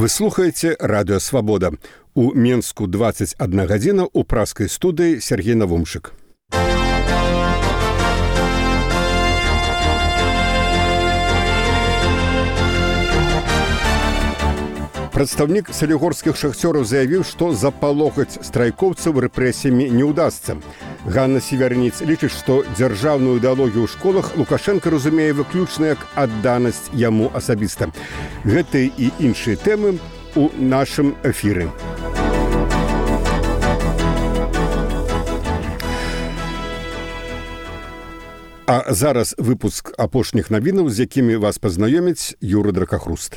Вы слухаеце радыё Свабода. У Менску 21 гадзіна у праскай студыі Сергей Навумшык. Прадстаўнік салігорскіх шахцёраў заявіў, што запалохаць страйкоўцаў рэпрэсіямі не ўдасца. Ганна Севярніц лічыць, што дзяржаўную ідэалогію ў школах Лукашенко разумее выключна як адданасць яму асабіста. Гэтыя і іншыя тэмы у нашым эфіры. А зараз выпуск апошніх навінаў, з якімі вас пазнаёміць Юра Дракахруст.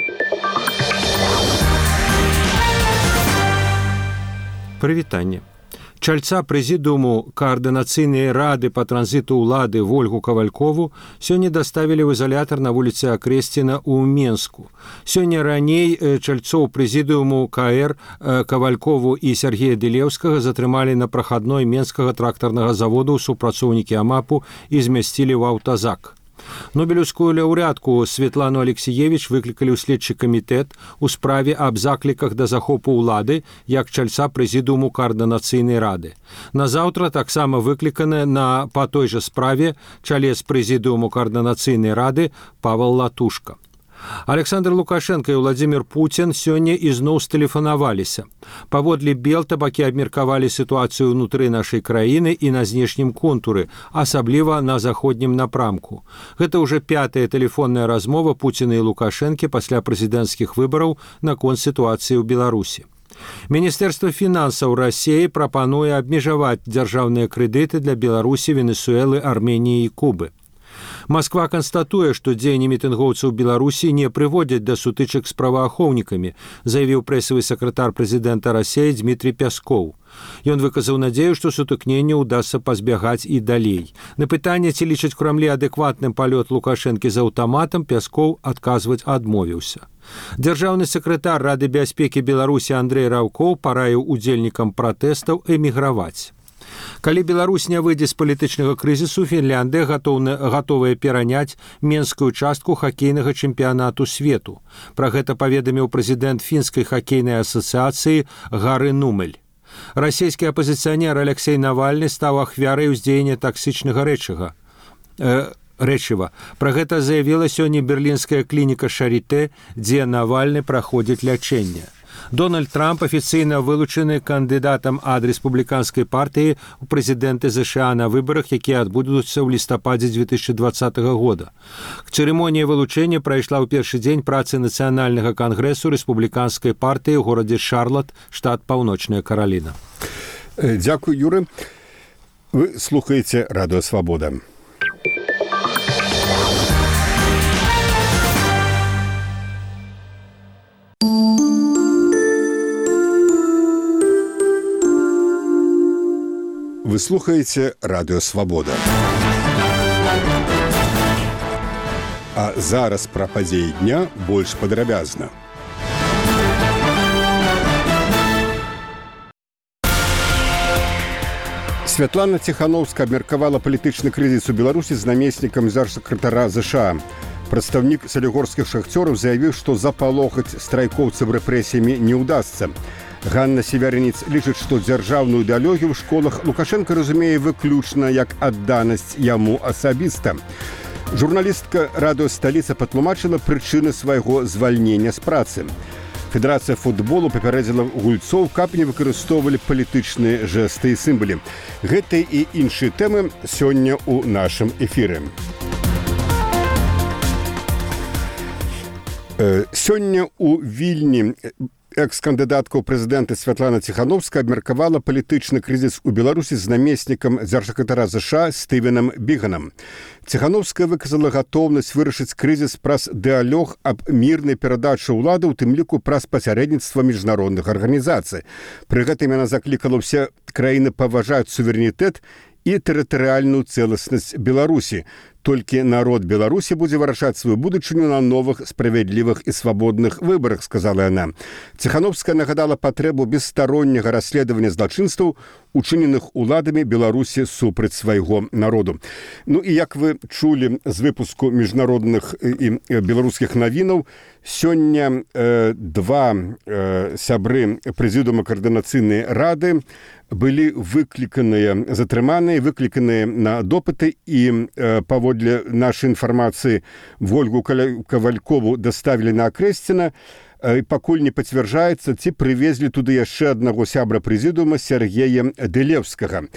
Прывітанне. Чальца прэзідыуму каардынацыйнай рады па транзіту ўлады Вольгу Кавалькову сёння даставілі ў изолятор на вуліцы Акрэсціна ў Менску. Сёння раней чальцоў прэзідыуму КР Кавалькову і Сергея Дылеўскага затрымалі на прахадной Менскага трактарнага заводу супрацоўнікі АМАПу і змясцілі ў аўтазак. Нобелеўскую лаўрэатку Светлану Алексеевич выклікалі ў следчы камітэт у справе аб закліках да захопу ўлады як чальца прэзідыуму каардынацыйнай рады. Назаўтра таксама выкліканы па той жа справе чалец прэзідыуму каардынацыйнай рады Павел Латушка. Александр Лукашенко і Владимир Путин сёння ізноў стэлефанаваліся. Паводле Белта бакі абмеркавалі сітуацыю ўнутры нашай краіны і на знешнім контуры, асабліва на заходнім напрамку. Гэта ўжо 5-я тэлефонная размова Пуціна і Лукашэнкі пасля прэзідэнцкіх выбараў наконт сітуацыі ў Беларусі. Міністэрства фінансаў Расіі прапануе абмежаваць дзяржаўныя крэдыты для Беларусі, Венесуэлы, Арменіі і Кубы. Москва констатуе, што дзеянні мітынгоўцаў Беларусі не прыводзяць да сутычак з праваахоўнікамі, заявіў прэсавы сакратар прэзідэнта Расіі Дмітрий Пяскоў. Ён выказаў надзею, што сутыкненне ўдасца пазбягаць і далей. На пытанне, ці лічаць у Крамлі адэкватным палёт Лукашэнкі з аўтаматам, Пяскоў адказваць адмовіўся. Дзяржаўны сакратар Рады бяспекі Беларусі Андрэй Раўкоў параіў удзельнікам пратэстаў эміграваць. Калі Беларусь не выйдзе з палітычнага крызісу, Фінляндыя гатовая пераняць менскую частку хакейнага чэмпіянату свету. Пра гэта паведаміў прэзідэнт фінскай хакейнай асацыяцыі Гары Нумель. Расійскі апазіцыянер Алексей Навальны стаў ахвярай уздзеяння таксічнага рэчыва. Пра гэта заявіла сёння берлінская клініка Шарité, дзе Навальны праходзіць лячэнне. Дональд Трамп афіцыйна вылучаны кандыдатам ад рэспубліканскай партыі ў прэзідэнты ЗША на выбарах, якія адбудуцца ў лістападзе 2020 года. Цырымонія вылучэння прайшла ў першы дзень працы нацыянальнага кангрэсу рэспубліканскай партыі ў горадзе Шарлат, штат Паўночная Караліна. Дзякуй, Юры. Вы слухаеце радыё Свабода. Вы слухаеце радыё Свабода. А зараз пра падзеі дня больш падрабязна. Святлана Ціхановская абмеркавала палітычны крызіс у Беларусі з намеснікам дзяржсакратара ЗША. Прадстаўнік салігорскіх шахцёраў заявіў, што запалохаць страйкоўцаў рэпрэсіямі не ўдасца. Ганна Севярніц лічыць, што дзяржаўную ідэалогію ў школах Лукашенко разумее выключна як адданасць яму асабіста. Журналістка радыё «Сталіца» патлумачыла прычыны свайго звальнення з працы. Федэрацыя футболу папярэдзіла гульцоў, каб не выкарыстоўвалі палітычныя жэсты і сімвалы. Гэтыя і іншыя тэмы сёння ў нашым эфіры. Сёння ў Вільні экс-кандыдатка ў прэзідэнты Святлана Ціхановская абмеркавала палітычны крызіс у Беларусі з намеснікам дзяржсакратара ЗША Стывенам Біганам. Ціхановская выказала гатоўнасць вырашыць крызіс праз дыалог аб мірнай перадачы ўлады, у тым ліку праз пасярэдніцтва міжнародных арганізацый. Пры гэтым яна заклікала ўсе краіны паважаць суверэнітэт і тэрытарыяльную цэласнасць Беларусі. Толькі народ Беларусі будзе вырашаць сваю будучыню на новых, справядлівых і свабодных выбарах, сказала яна. Ціхановская нагадала патрэбу бесстаронняга расследавання злачынстваў, учыненых уладамі Беларусі супраць свайго народу. Ну і як вы чулі з выпуску міжнародных і беларускіх навінаў, сёння два сябры прэзідыума каардынацыйнай рады былі выкліканыя, затрыманыя, выкліканыя на допыты і паводле нашай інфармацыі Вольгу Кавалькову даставілі на Акрэсціна. Пакуль не пацвярджаецца, ці прывезлі туды яшчэ аднаго сябра прэзідыума Сергея Дэлеўскага.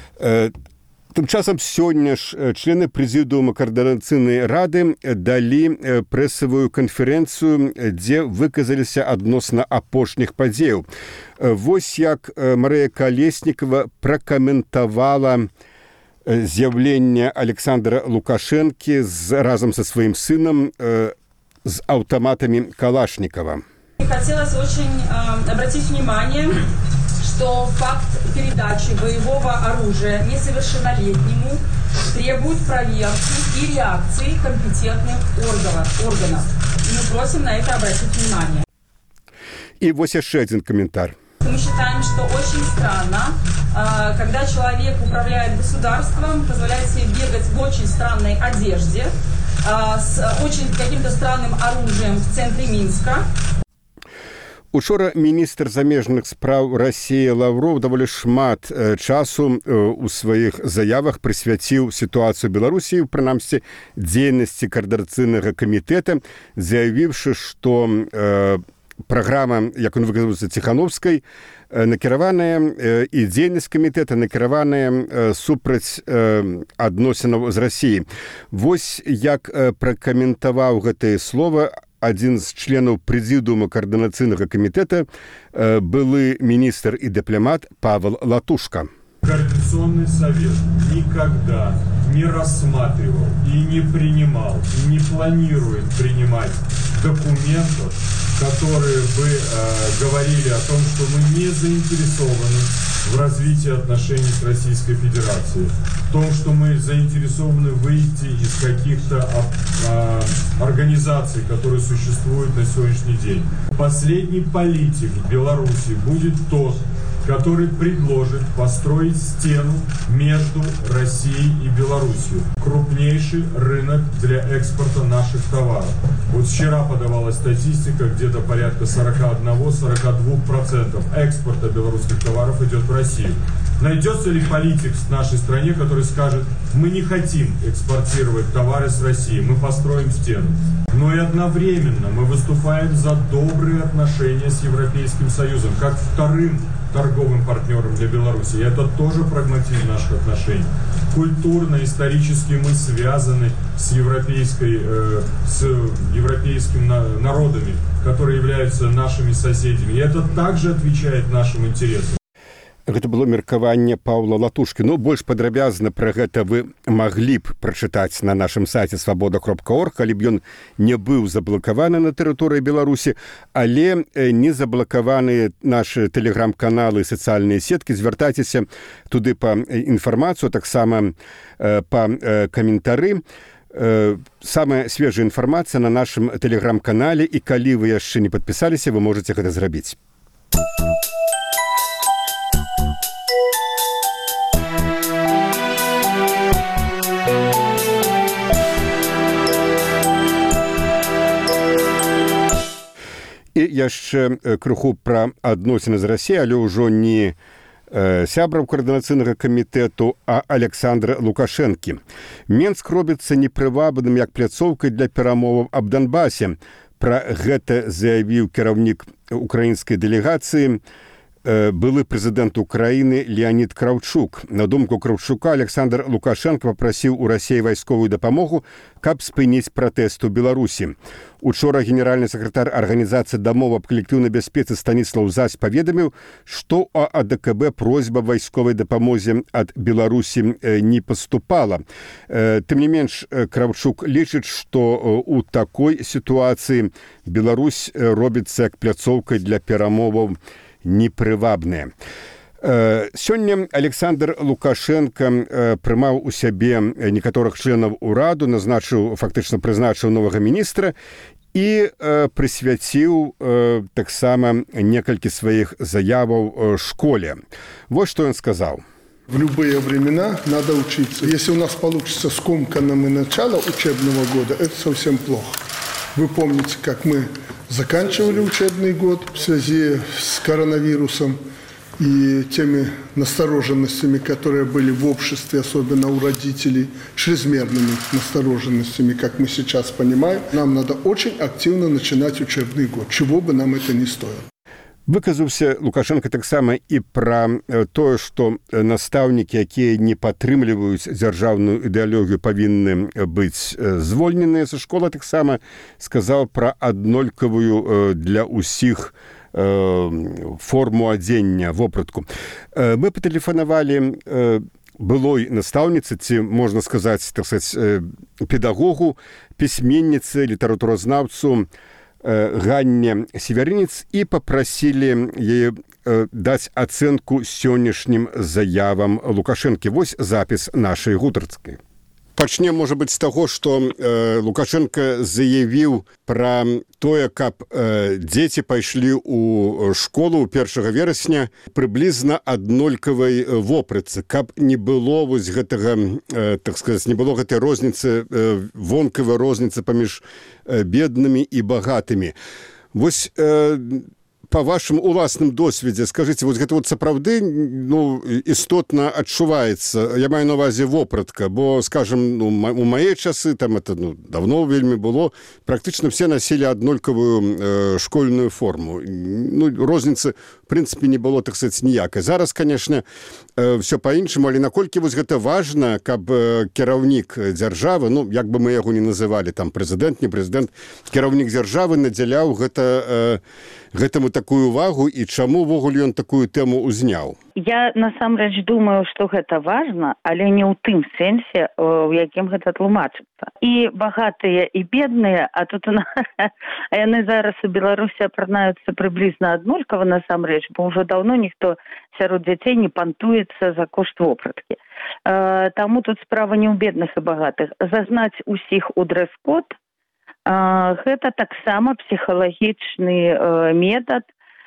Тым часам сёння ж члены прэзідыума каардынацыйнай рады далі прэсавую канферэнцыю, дзе выказаліся адносна апошніх падзеяў. Вось як Марыя Калеснікава пракаментавала з'яўленне Александра Лукашэнкі разам са сваім сынам с автоматами Калашникова. Хотелось очень обратить внимание, что факт передачи боевого оружия несовершеннолетнему требует проверки и реакции компетентных органов. И мы просим на это обратить внимание. И вот еще один комментарий. Мы считаем, что очень странно, когда человек управляет государством, позволяет себе бегать в очень странной одежде, с очень каким-то странным оружием в центре Минска. Учора міністр замежных спраў Расіі Лаўров даволі шмат часу у сваіх заявах прысвяціў сітуацыю Беларусі, прынамсі дзейнасці каардынацыйнага камітэта, заявіўшы, што праграма, як он выказваецца, Ціхановскай, накіраваная і дзейнасць камітэта накіраваная супраць адносінаў з Расіяй. Вось як пракаментаваў гэтае слова адзін з членаў прэзідыума каардынацыйнага камітэта, былы міністр і дыпламат Павел Латушка. Координационный совет никогда не рассматривал и не принимал, и не планирует принимать документов, которые бы говорили о том, что мы не заинтересованы в развитии отношений с Российской Федерацией, в том, что мы заинтересованы выйти из каких-то организаций, которые существуют на сегодняшний день. Последний политик в Беларуси будет тот, который предложит построить стену между Россией и Беларусью. Крупнейший рынок для экспорта наших товаров. Вот вчера подавалась статистика, где-то порядка 41-42% экспорта белорусских товаров идет в Россию. Найдется ли политик в нашей стране, который скажет: мы не хотим экспортировать товары с России, мы построим стену. Но и одновременно мы выступаем за добрые отношения с Европейским Союзом, как вторым торговым партнером для Беларуси. И это тоже прагматизм наших отношений. Культурно, исторически мы связаны с европейскими народами, которые являются нашими соседями. И это также отвечает нашим интересам. Гэта было меркаванне Паўла Латушкі. Ну, больш падрабязна пра гэта вы маглі б прачытаць на нашым сайце свабода.орг, калі б ён не быў заблакаваны на тэрыторыі Беларусі, але не заблакаваныя нашы тэлеграм-каналы і сацыяльныя сеткі. Звяртайцеся туды па інфармацыю, таксама па каментары. Самая свежая інфармацыя на нашым тэлеграм-канале, і калі вы яшчэ не падпісаліся, вы можаце гэта зрабіць. І яшчэ крыху пра адносіны з Расіяй, але ўжо не сябраў каардынацыйнага камітэту, а Александра Лукашэнкі. Менск робіцца непрывабным як пляцоўкай для перамоваў аб Донбасе. Пра гэта заявіў кіраўнік украінскай дэлегацыі, былы прэзідэнт Украіны Леонід Краўчук. На думку Краўчука, Александр Лукашенко папрасіў у Расіі вайсковую дапамогу, каб спыніць пратэст у Беларусі. Учора генеральны сакратар Арганізацыі дамоў аб калектыўнай бяспецы Станіслаў Зась паведаміў, што у АДКБ просьба вайсковай дапамозе ад Беларусі не паступала. Тым не менш, Краўчук лічыць, што у такой сітуацыі Беларусь робіцца як пляцоўкай для перамоваў непрывабныя. Сёння Александр Лукашенко прымаў у сябе некаторых членаў ураду, прызначыў новага міністра і прысвяціў таксама некалькі сваіх заяваў школе. Вось што ён сказаў. В любые времена надо учиться. Если у нас получится скомканным и начало учебного года, это совсем плохо. Вы помните, как мы заканчивали учебный год в связи с коронавирусом и теми настороженностями, которые были в обществе, особенно у родителей, чрезмерными настороженностями, как мы сейчас понимаем. Нам надо очень активно начинать учебный год, чего бы нам это ни стоило. Выказаўся Лукашенко таксама і пра тое, што настаўнікі, якія не падтрымліваюць дзяржаўную ідэалогію, павінны быць звольненыя са школы, таксама сказаў пра аднолькавую для ўсіх форму адзення, вопратку. Мы патэлефанавалі былой настаўніцы, ці, можна сказаць, педагогу, пісьменніцы, літаратуразнаўцу Ганне Северинец і папрасілі яе даць ацэнку сённяшнім заявам Лукашэнкі. Вось запіс нашай гутарскай. Пачнем, можа быць, з таго, што Лукашенко заявіў пра тое, каб дзеці пайшлі ў школу 1 верасня прыблізна аднолькавай вопратцы, каб не было вось гэтага, так сказаць, не было гэтай розніцы, вонкавай розніцы паміж беднымі і багатымі. Вось па вашым уласным досведзе, скажыце, вось гэта вот сапраўды істотна адчуваецца, я маю на ўвазе вопратка, бо, скажем, у мае часы, там это давно вельмі было, практычна все насілі аднолькавую школьную форму. Розніцы, в прынцыпе, не было, так сказаць, ніякай. Зараз, конечно, все па-іншаму, але наколькі вось гэта важна, каб кіраўнік дзяржавы, як бы мы яго не называлі, там, прэзідэнт, не прэзідэнт, кіраўнік дзяржавы надзяляў гэтаму такую увагу і чаму ўвогуле ён такую тэму ўзняў? Я насамрэч думаю, што гэта важна, але не ў тым сэнсе, у якім гэта тлумачыцца. І багатыя, і бедныя, а тут яны зараз у Беларусі апранаюцца прыблізна аднолькава насамрэч, бо ўжо даўно ніхто сярод дзяцей не пантуецца за кошт вопраткі. Таму тут справа не ў бедных і багатых. Загнаць усіх у дрэс-код гэта таксама псіхалагічны метад,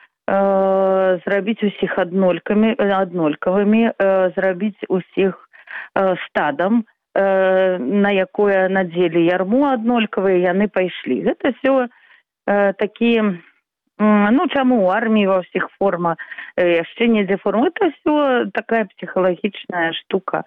зрабіць усіх аднолькавымі, зрабіць усіх стадам, на якое надзелі ярмо аднолькавыя, яны пайшлі. Гэта все такі, чаму ў арміі ва ўсіх форма, яшчэ недзе форма, это все такая псіхалагічная штука.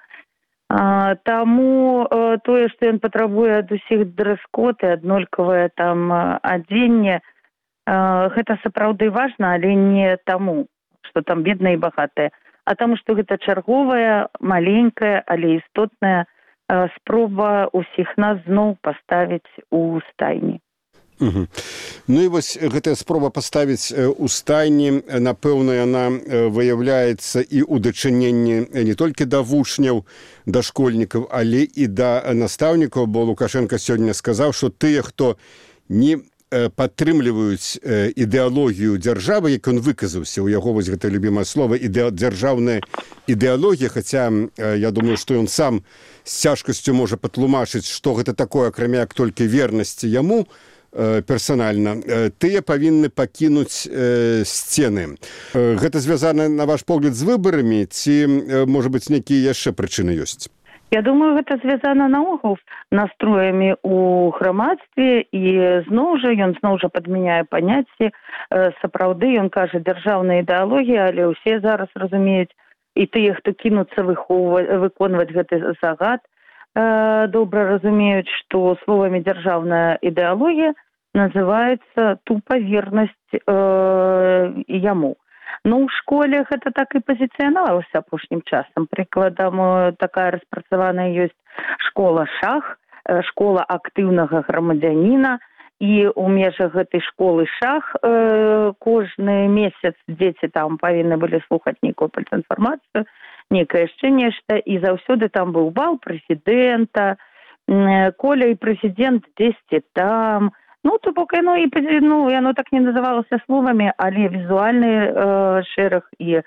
Таму тое, што ён патрабуе ад усіх дрэс-код і аднолькавае там адзенне, гэта сапраўды важна, але не таму, што там бедныя і багатыя, а таму, што гэта чарговая, маленькая, але істотная спроба усіх нас зноў паставіць у стайні. І вось гэтая спроба паставіць у стайні, напэўна, яна выяўляецца і ў дачыненні не толькі да вучняў, да школьнікаў, але і да настаўнікаў, бо Лукашенко сёння сказаў, што тыя, хто не падтрымліваюць ідэалогію дзяржавы, як ён выказаўся, у яго вось гэта любімае слова, дзяржаўная ідэалогія, хаця я думаю, што ён сам з цяжкасцю можа патлумачыць, што гэта такое, акрамя як толькі вернасці яму, персанальна, тыя павінны пакінуць сцены. Гэта звязана, на ваш погляд, з выбарамі, ці, можа быць, нейкія яшчэ прычыны ёсць? Я думаю, гэта звязана наогул з настроямі ў грамадстве, і зноў жа падмяняе паняцці. Сапраўды, ён кажа, дзяржаўная ідэалогія, але ўсе зараз разумеюць, і тыя, хто кінуцца выконваць гэты загад, добра разумеюць, што словамі дзяржаўная ідэалогія называецца тупа вернасць яму. У школе гэта так і пазіцыянавалася апошнім часам. Прыкладам, такая распрацаваная ёсць школа шах, школа актыўнага грамадзяніна, і ў межах гэтай школы шах кожны месяц дзеці там павінны былі слухаць нейкую пальцінфармацыю, некае яшчэ нешта, і заўсёды там быў бал прэзідэнта, коля і прэзідэнт дзесьці там, Ну, то бок яно і яно так не называлася словамі, але візуальны шэраг і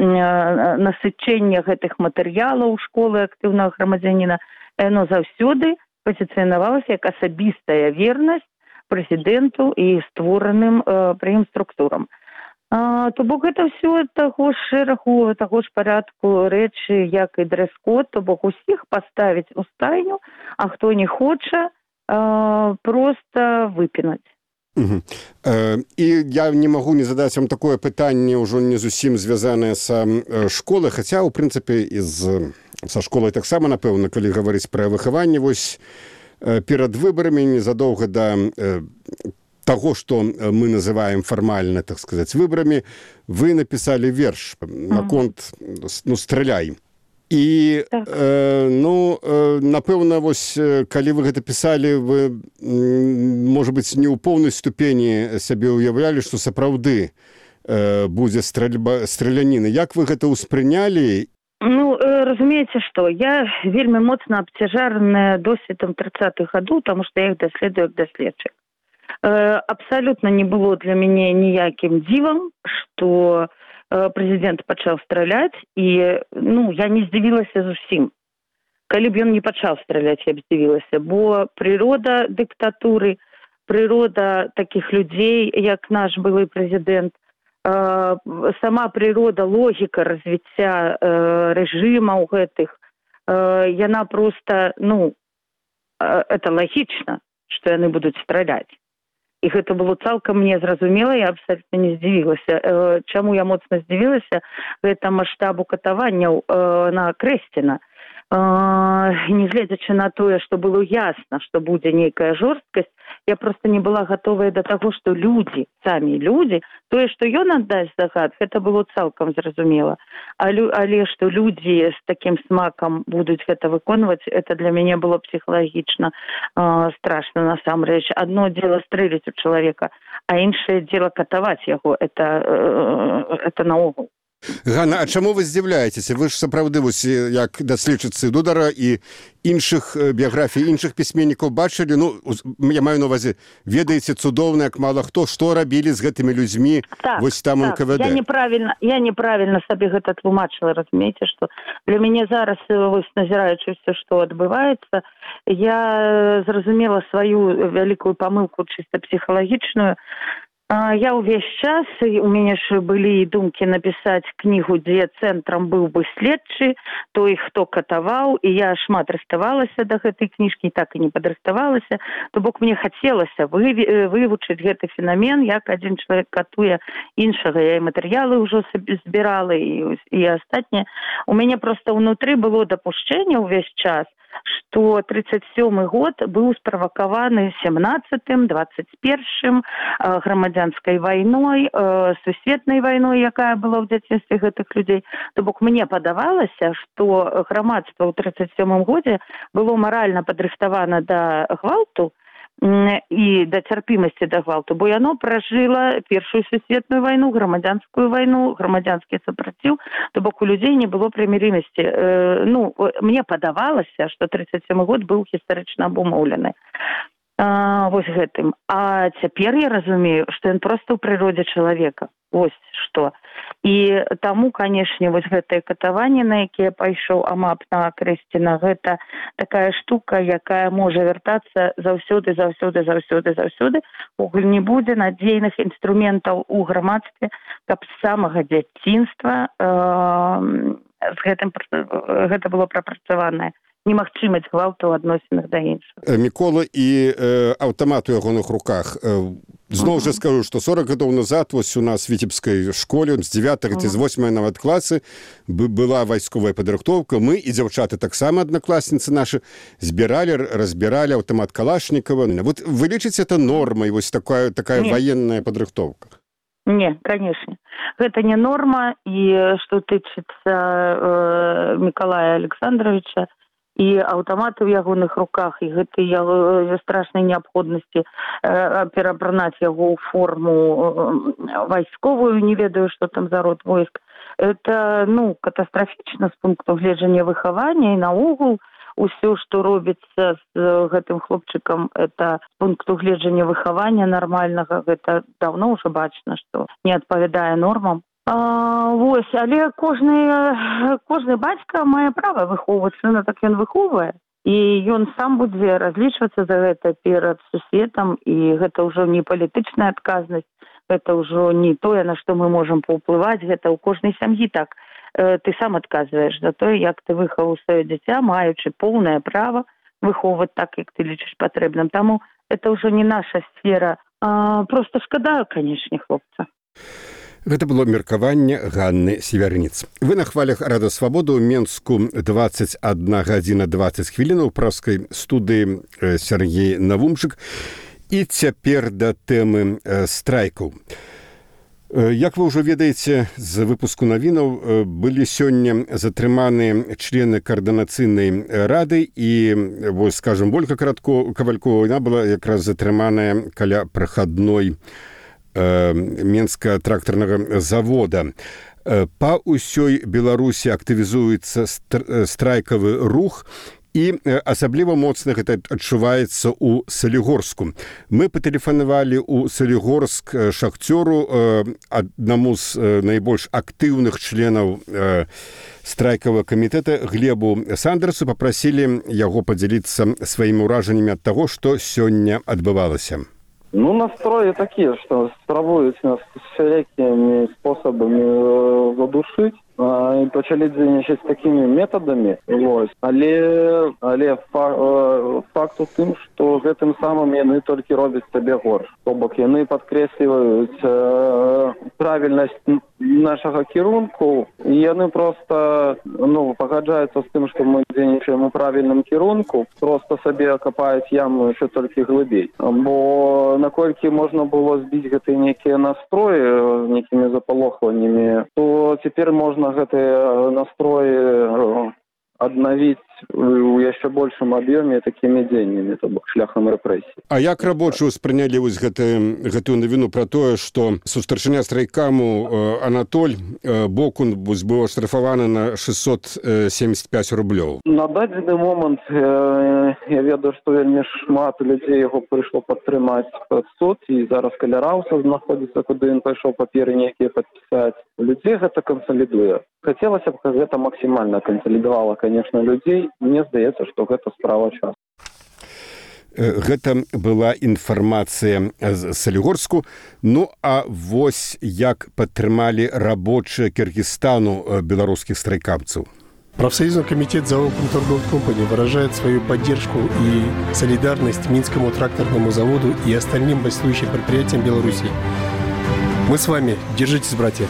насычэнне гэтых матэрыялаў школы актыўнага грамадзяніна, яно заўсёды пазіцыянавалася як асабістая вернасць прэзідэнту і створаным пры ім структурам. То бок гэта ўсё таго ж шэрагу, таго ж парадку рэчы, як і дрэс-код, то бок усіх паставіць у стайню, а хто не хоча, просто выпінаць. І я не магу не задаць вам такое пытанне, ўжо не зусім звязанае са школай, хаця, у прынцыпе, са школай таксама, напэўна, калі гаварыць пра выхаванне, вось перад выбарамі, незадоўга да таго, што мы называем фармальна, так сказаць, выбарамі, вы напісалі верш наконт «Страляй». І, напэўна, вось, калі вы гэта пісалі, вы, можа быць, не ў поўнай ступені сябе ўяўлялі, што сапраўды будзе страляніна. Як вы гэта ўспрынялі? Разумееце, што я вельмі моцна абцяжараная досведам 30-х гадоў, таму што я іх даследую як даследчык. Абсалютна не было для мяне ніякім дзівам, што прэзідэнт пачаў страляць, і я не здзівілася зусім. Калі б ён не пачаў страляць, я б здзівілася, бо прырода дыктатуры, прырода такіх людзей, як наш былы прэзідэнт, сама прырода, логіка развіцця рэжымаў гэтых, яна проста, это лагічна, што яны будуць страляць. І гэта было цалкам мне зразумела, я абсалютна не здзівілася. Чаму я моцна здзівілася? Гэта маштабу катаванняў на Крэсціна. Нягледзячы на тое, што было ясна, што будзе нейкая жорсткасць, я проста не была гатовая да таго, што людзі, самі людзі, тое, што ён аддасць загад, гэта было цалкам зразумела. Але што людзі з такім смакам будуць гэта выконваць, это для мяне было псіхалагічна страшна насамрэч. Адно дзела стрэліць у чалавека, а іншае дзела катаваць яго. Это наогул. Ганна, а чаму вы здзіўляецеся? Вы ж сапраўды, як даследчыцы Дудара і іншых біяграфій, іншых пісьменнікаў бачылі, я маю на ўвазе, ведаеце цудоўна, як мала хто, што рабілі з гэтымі людзьмі вось там у НКВД. Я неправільна сабе гэта тлумачыла, разумееце, што для мяне зараз, вось назіраючы ўсё, што адбываецца, я зразумела сваю вялікую памылку чыста псіхалагічную. Я ўвесь час, у мяне ж былі думкі напісаць кнігу, дзе цэнтрам быў бы следчы, той, хто катаваў, і я шмат рыхтавалася да гэтай кніжкі, так і не падрыхтавалася. То бок мне хацелася вывучыць гэты фенамен, як адзін чалавек катуе іншага. Я і матэрыялы ўжо збірала, і астатняе. У мяне проста ўнутры было дапушчэнне ўвесь час, што 37-й год быў справакаваны 17-м, 21-м, грамадзянскай вайной, сусветнай вайной, якая была ў дзяцінстве гэтых людзей. То бок мне падавалася, што грамадства ў 37-м годзе было маральна падрыхтавана да гвалту і да цярпімасці да гвалту, бо яно пражыла першую сусветную вайну, грамадзянскую вайну, грамадзянскі супраціў, то бок у людзей не было прымірымасці. Мне падавалася, што 37-й год быў гістарычна абумоўлены вось гэтым. А цяпер я разумею, што ён проста ў прыродзе чалавека. Вось што. І таму, канешне, вось гэтае катаванне, на якія пайшоў Амап на Крэсціна, гэта такая штука, якая можа вяртацца заўсёды. Пакуль не будзе надзейных інструментаў у грамадстве, каб з самага дзяцінства гэта было прапрацаванае. Немагчымасць гвалту ў адносінах да іншых. Мікола і аўтамат у ягоных руках. Зноў жа скажу, што 40 гадоў назад вось у нас в віцебскай школе з 9 ці з 8 нават класы была вайсковая падрыхтоўка. Мы і дзяўчаты таксама, аднакласніцы нашы, разбіралі аўтамат Калашнікова. Вот вы лічыце это нормай, вось такая ваенная падрыхтоўка? Не, конечно. Гэта не норма, і што тычыцца Мікалая Александровича, і аўтаматы ў ягоных руках, і гэтай страшнай неабходнасці перабранаць яго ў форму вайсковую, не ведаю, што там за род войск. Это, катастрафічна з пункту гледжання выхавання, і наогул ўсё, што робіцца з гэтым хлопчыкам, это з пункту гледжання выхавання нармальнага, гэта даўно ўжо бачна, што не адпавядае нормам. Вось, але кожны бацька мае права выхоўваць сына, так ён выхоўвае. І ён сам будзе разлічвацца за гэта перад сусветам, і гэта ўжо не палітычная адказнасць, гэта ўжо не тое, на што мы можам паўплываць, гэта ў кожнай сям'і так. Ты сам адказваеш за тое, як ты выхаваў сваё дзіця, маючы поўнае права выхоўваць так, як ты лічыш патрэбным. Таму это ўжо не наша сфера. Проста шкада, канечне, хлопца. Гэта было меркаванне Ганны Северніц. Вы на хвалях Рада Свабоды ў Менску 21 гадзіна 20 хвілінаў у праскай студыі Сергей Навумчык. І цяпер да тэмы страйкаў. Як вы ўжо ведаеце, з выпуску навінаў былі сёння затрыманыя члены каардынацыйнай рады, і, вось, скажам, Вольга Кавалькова, яна была якраз затрыманая каля прахадной Менскага трактарнага завода. Па ўсёй Беларусі актывізуецца страйкавы рух, і асабліва моцна гэта адчуваецца ў Салігорску. Мы патэлефанавалі ў Салігорск шахцёру, аднаму з найбольш актыўных членаў страйкавага камітэта Глебу Сандерсу, папрасілі яго падзяліцца сваімі ўражаннямі ад таго, што сёння адбывалася. Ну, настрои такие, что спробуют нас всякими способами задушить. І почали дзейнічаць такімі метадамі. Але факт у тым, што гэтым самым яны толькі робяць сабе горш. То бок яны падкрэсліваюць правільнасць нашага кірунку, і яны проста пагаджаюцца з тым, што мы дзейнічаем у правільным кірунку, проста сабе капаюць яму яшчэ толькі глыбей. Бо наколькі можна было збіць гэтыя нейкія настроі нейкімі запалохваннямі, то цяпер можна гэтыя настроі аднавіць у яшчэ большым аб'ёме такімі дзеяннямі, то бок шляхам рэпрэсій. А як рабочыя ўспрынялі вось гэтую навіну пра тое, што сустарчыня страйкаму Анатоль Бокун быў аштрафаваны на 675 рублёў? На дадзены момант я ведаю, што вельмі шмат людзей яго прыйшло падтрымаць пад суд, і зараз каля Раўса знаходзіцца, куды ён пайшоў паперы нейкія падпісаць. Людзей гэта кансалідуе. Хацелася б, каб гэта максімальна кансалідавала, конечно, людзей. Мне здаецца, што гэта справа часу. Гэта была інфармацыя з Салігорску. Ну, а вось як падтрымалі рабочыя Кыргызстану беларускіх страйкамцаў. Профсоюзный комитет ЗАО «Промторгов Компани» выражает свою поддержку и солидарность Минскому тракторному заводу и остальным бастующим предприятиям Беларуси. Мы с вами. Держитесь, братья.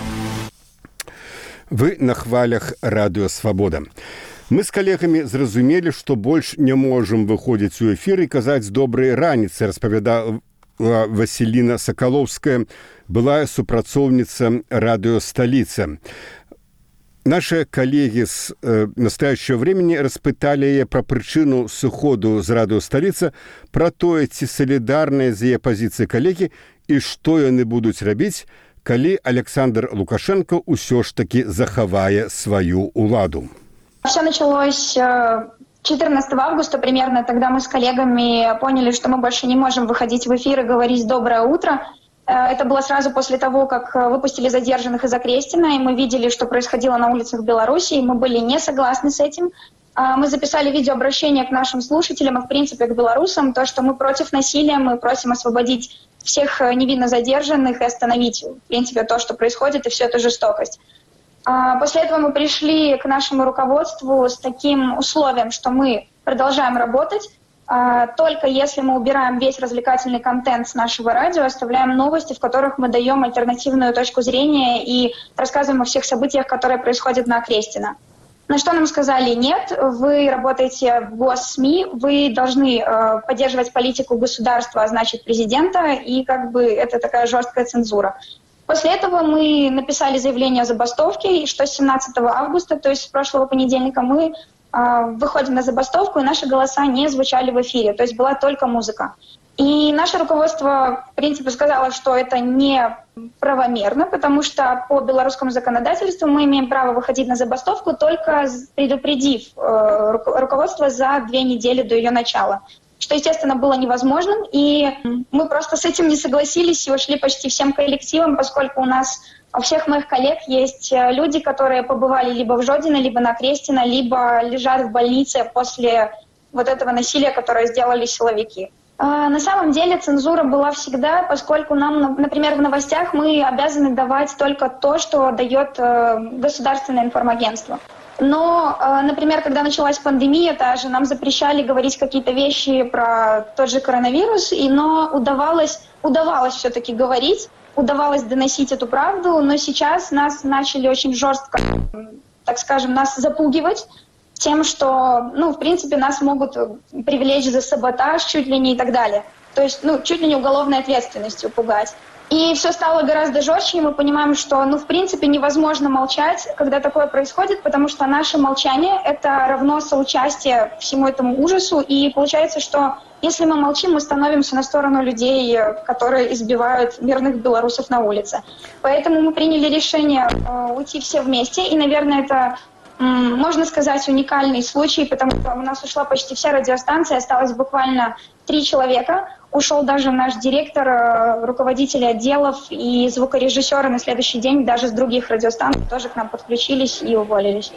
Вы на хвалях Радыё Свабода. Мы з калегамі зразумелі, што больш не можам выходзіць у эфір і казаць добрай раніцы, распавядала Васіліна Сакалоўская, былая супрацоўніца Радыё Сталіца. Наши коллеги с настоящего времени распытали ее про причину сыходу з Радыё Сталіца, про тое, ці солідарныя з яе пазіцыі калегі і што яны будуць рабіць, калі Александр Лукашенко ўсё ж таки захавае сваю уладу. Все началось 14 августа примерно, тогда мы с коллегами поняли, что мы больше не можем выходить в эфир и говорить «доброе утро». Это было сразу после того, как выпустили задержанных из Окрестина, и мы видели, что происходило на улицах Беларуси, и мы были не согласны с этим. Мы записали видеообращение к нашим слушателям и, в принципе, к белорусам, то, что мы против насилия, мы просим освободить всех невинно задержанных и остановить, в принципе, то, что происходит, и всю эту жестокость. После этого мы пришли к нашему руководству с таким условием, что мы продолжаем работать, только если мы убираем весь развлекательный контент с нашего радио, оставляем новости, в которых мы даем альтернативную точку зрения и рассказываем о всех событиях, которые происходят на Окрестина. На что нам сказали: нет, вы работаете в госсми, вы должны поддерживать политику государства, а значит президента, и как бы это такая жесткая цензура. После этого мы написали заявление о забастовке, и что с 17 августа, то есть с прошлого понедельника, мы выходим на забастовку, и наши голоса не звучали в эфире, то есть была только музыка. И наше руководство, в принципе, сказало, что это не правомерно, потому что по белорусскому законодательству мы имеем право выходить на забастовку, только предупредив руководство за 2 недели до ее начала, что, естественно, было невозможным. И мы просто с этим не согласились и ушли почти всем коллективом, поскольку у нас у всех моих коллег есть люди, которые побывали либо в Жодино, либо на Крестино, либо лежат в больнице после вот этого насилия, которое сделали силовики. На самом деле цензура была всегда, поскольку нам, например, в новостях мы обязаны давать только то, что дает государственное информагентство. Но, например, когда началась пандемия, даже нам запрещали говорить какие-то вещи про тот же коронавирус, но удавалось все-таки говорить, удавалось доносить эту правду, но сейчас нас начали очень жестко, так скажем, нас запугивать тем, что, в принципе, нас могут привлечь за саботаж чуть ли не и так далее. То есть, чуть ли не уголовной ответственностью пугать. И все стало гораздо жестче, и мы понимаем, что, в принципе, невозможно молчать, когда такое происходит, потому что наше молчание — это равно соучастие всему этому ужасу, и получается, что если мы молчим, мы становимся на сторону людей, которые избивают мирных белорусов на улице. Поэтому мы приняли решение уйти все вместе, и, наверное, это, можно сказать, уникальный случай, потому что у нас ушла почти вся радиостанция, осталось буквально 3 человека. Ушел даже наш директор, руководители отделов и звукорежиссеры на следующий день даже с других радиостанций тоже к нам подключились и уволились.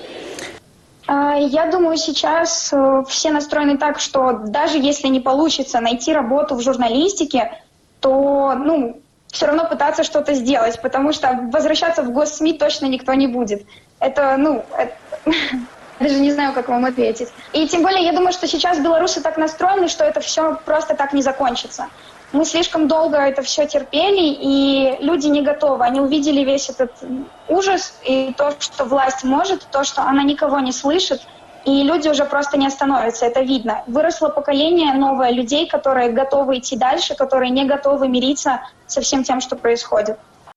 Я думаю, сейчас все настроены так, что даже если не получится найти работу в журналистике, то, все равно пытаться что-то сделать, потому что возвращаться в госсми точно никто не будет. Это даже не знаю, как вам ответить. И тем более, я думаю, что сейчас белорусы так настроены, что это все просто так не закончится. Мы слишком долго это все терпели, и люди не готовы. Они увидели весь этот ужас, и то, что власть может, то, что она никого не слышит, и люди уже просто не остановятся, это видно. Выросло поколение новое людей, которые готовы идти дальше, которые не готовы мириться со всем тем, что происходит.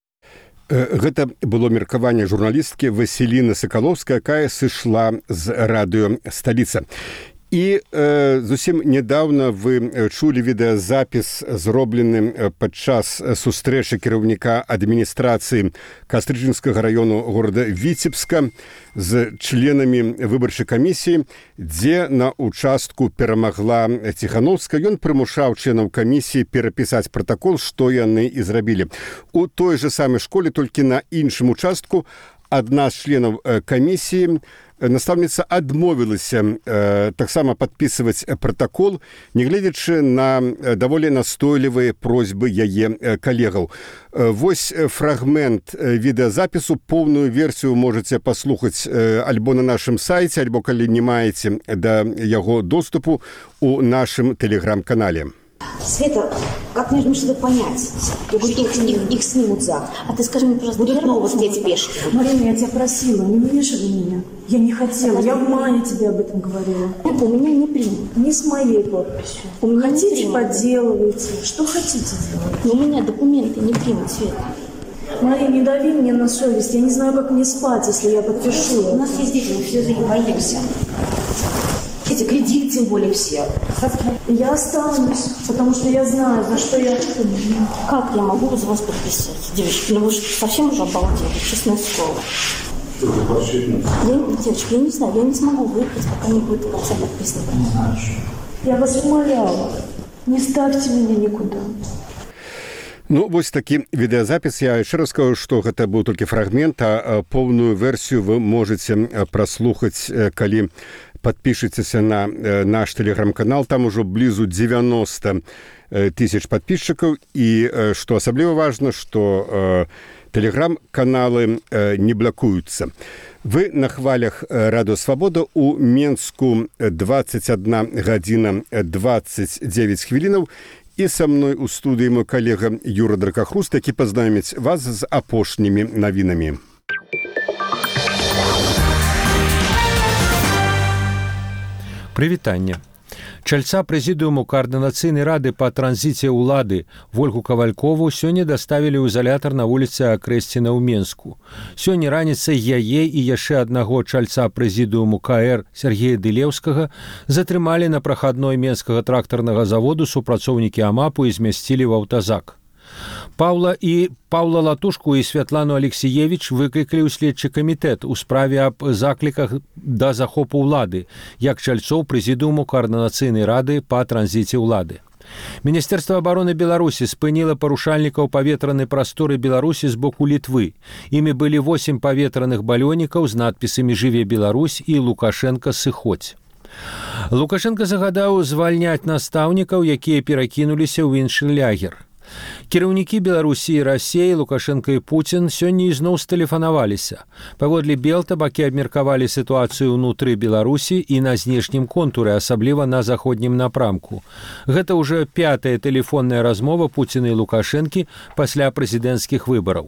Гэта было меркаванне журналісткі Васіліны Сакалоўскай, якая сышла з радыё «Сталіца». І зусім нядаўна вы чулі відэазапіс, зроблены падчас сустрэчы кіраўніка адміністрацыі Кастрычынскага раёну горада Віцебска з членамі выбарчай камісіі, дзе на участку перамагла Ціхановская. Ён прымушаў членаў камісіі перапісаць пратакол, што яны і зрабілі. У той же самай школе, толькі на іншым участку, адна з членаў камісіі, настаўніца адмовілася таксама падпісваць пратакол, нягледзячы на даволі настойлівыя просьбы яе калегаў. Вось фрагмент відэазапісу, поўную версію можаце паслухаць альбо на нашым сайце, альбо калі не маеце да яго доступу у нашым тэлеграм-канале. Света, как нужно что-то понять? Я говорю, их снимут завтра. А ты скажи мне, пожалуйста, будут новости эти пешки? Марина, я тебя просила, не вмешивай меня. Я не хотела, я в мае тебе об этом говорила. Это у меня не примут. Не с моей подписью. У меня хотите, подделывайте. Что хотите делать? Но у меня документы не примут, Света. Марина, не дави мне на совесть. Я не знаю, как мне спать, если я подпишу. У нас есть дети, мы все жизнь боимся. Эти кредиты, тем более, все. Я останусь, потому что я знаю, за что я... Как я могу за вас подписать? Девочки, вы же совсем уже обалдели, честное слово. Девочки, я не знаю, я не смогу выехать, пока не будет в конце подписано. Я вас умоляла, не ставьте меня никуда. Вось такі відэазапіс. Я яшчэ раз скажу, што гэта быў толькі фрагмент, а поўную версію вы можаце праслухаць, калі подпишитесь на наш телеграм-канал, там уже близу 90 тысяч подписчиков, и что особенно важно, что телеграм-каналы не блокуются. Вы на хвалях Радио Свобода, у Менску 21 година 29 хвилинов, и со мной у студии мой коллега Юра Дракохруст, які познайоміць вас з апошнімі навінамі. Прывітанне. Чальца прэзідыуму Каардынацыйнай рады па транзіце ўлады Вольгу Кавалькову сёння даставілі ў изалятар на вуліцы Акрэсціна ў Менску. Сёння раніцай яе і яшчэ аднаго чальца прэзідыуму КР Сергея Дылеўскага затрымалі на прахадной Менскага трактарнага заводу супрацоўнікі АМАПу і змясцілі ў аўтазак. Паўла Латушку і Святлану Алексіевіч выклікалі ў следчы камітэт у справе аб закліках да захопу ўлады, як чальцоў прэзідыуму Каардынацыйнай рады па транзіце ўлады. Міністэрства абароны Беларусі спыніла парушальнікаў паветранай прасторы Беларусі з боку Літвы. Імі былі 8 паветраных балёнікаў з надпісамі «Жыве Беларусь» і «Лукашенка сыходзь». Лукашенка загадаў звальняць настаўнікаў, якія перакінуліся ў іншы лягер. Кіраўнікі Беларусі і Расіі, Лукашенка і Пуцін сёння ізноў стэлефанаваліся. Паводле Белта бакі абмеркавалі сітуацыю ўнутры Беларусі і на знешнім контуры, асабліва на заходнім напрамку. Гэта ўжо 5-я тэлефонная размова Пуціна і Лукашэнкі пасля прэзідэнцкіх выбараў.